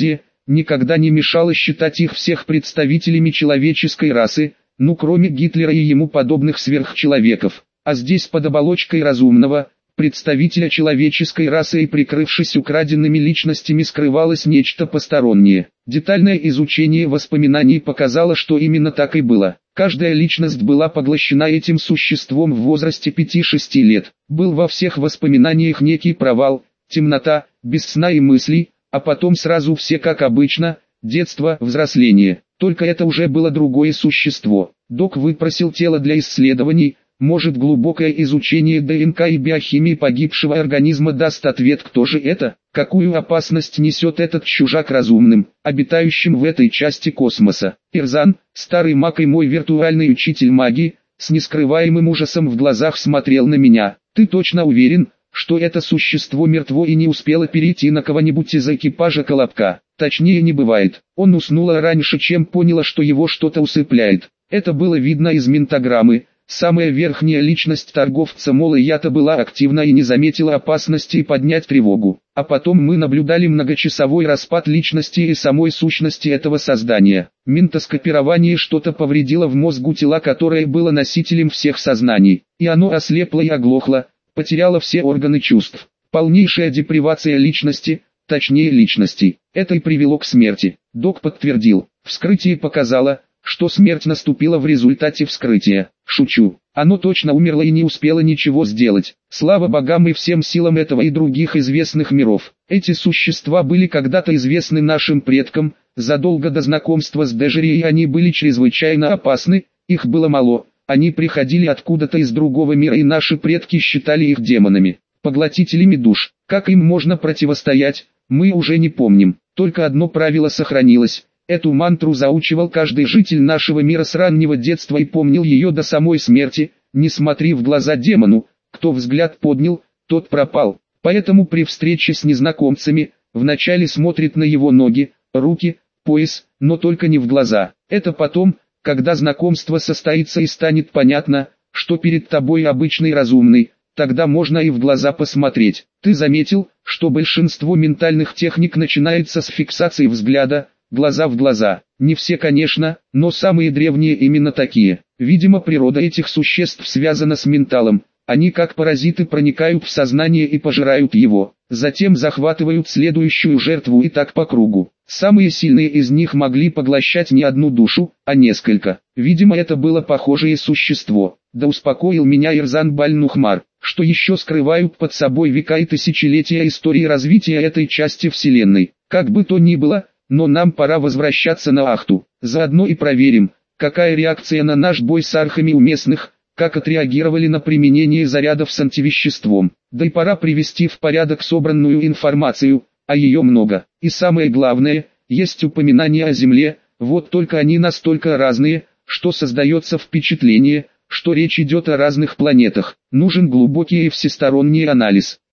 никогда не мешало считать их всех представителями человеческой расы, ну кроме Гитлера и ему подобных сверхчеловеков. А здесь под оболочкой разумного, представителя человеческой расы и прикрывшись украденными личностями скрывалось нечто постороннее. Детальное изучение воспоминаний показало, что именно так и было. Каждая личность была поглощена этим существом в возрасте пяти-шести лет. Был во всех воспоминаниях некий провал, темнота, без сна и мыслей, а потом сразу все как обычно, детство, взросление. Только это уже было другое существо. Док выпросил тело для исследований. Может, глубокое изучение ДНК и биохимии погибшего организма даст ответ, кто же это, какую опасность несет этот чужак разумным, обитающим в этой части космоса. Ирзан, старый маг и мой виртуальный учитель магии, с нескрываемым ужасом в глазах смотрел на меня. Ты точно уверен, что это существо мертво и не успело перейти на кого-нибудь из экипажа Колобка? Точнее не бывает. Он уснула раньше, чем поняла, что его что-то усыпляет. Это было видно из ментограммы. Самая верхняя личность торговца Мола Ята была активна и не заметила опасности поднять тревогу. А потом мы наблюдали многочасовой распад личности и самой сущности этого создания. Ментоскопирование что-то повредило в мозгу тела, которое было носителем всех сознаний. И оно ослепло и оглохло, потеряло все органы чувств. Полнейшая депривация личности, точнее личностей. Это и привело к смерти. Док подтвердил. Вскрытие показало, что смерть наступила в результате вскрытия. Шучу. Оно точно умерло и не успело ничего сделать. Слава богам и всем силам этого и других известных миров. Эти существа были когда-то известны нашим предкам, задолго до знакомства с Дежери, и они были чрезвычайно опасны, их было мало. Они приходили откуда-то из другого мира, и наши предки считали их демонами, поглотителями душ. Как им можно противостоять, мы уже не помним. Только одно правило сохранилось. Эту мантру заучивал каждый житель нашего мира с раннего детства и помнил ее до самой смерти: не смотри в глаза демону, кто взгляд поднял, тот пропал. Поэтому при встрече с незнакомцами, вначале смотрит на его ноги, руки, пояс, но только не в глаза. Это потом, когда знакомство состоится и станет понятно, что перед тобой обычный разумный, тогда можно и в глаза посмотреть. Ты заметил, что большинство ментальных техник начинается с фиксации взгляда, глаза в глаза. Не все, конечно, но самые древние именно такие. Видимо, природа этих существ связана с менталом. Они как паразиты проникают в сознание и пожирают его. Затем захватывают следующую жертву и так по кругу. Самые сильные из них могли поглощать не одну душу, а несколько. Видимо, это было похожее существо. Да успокоил меня Ирзан Баль-Нухмар, что еще скрывают под собой века и тысячелетия истории развития этой части Вселенной. Как бы то ни было, но нам пора возвращаться на Ахту. Заодно и проверим, какая реакция на наш бой с архами у местных, как отреагировали на применение зарядов с антивеществом. Да и пора привести в порядок собранную информацию, а ее много. И самое главное, есть упоминания о Земле, вот только они настолько разные, что создается впечатление, что речь идет о разных планетах. Нужен глубокий и всесторонний анализ.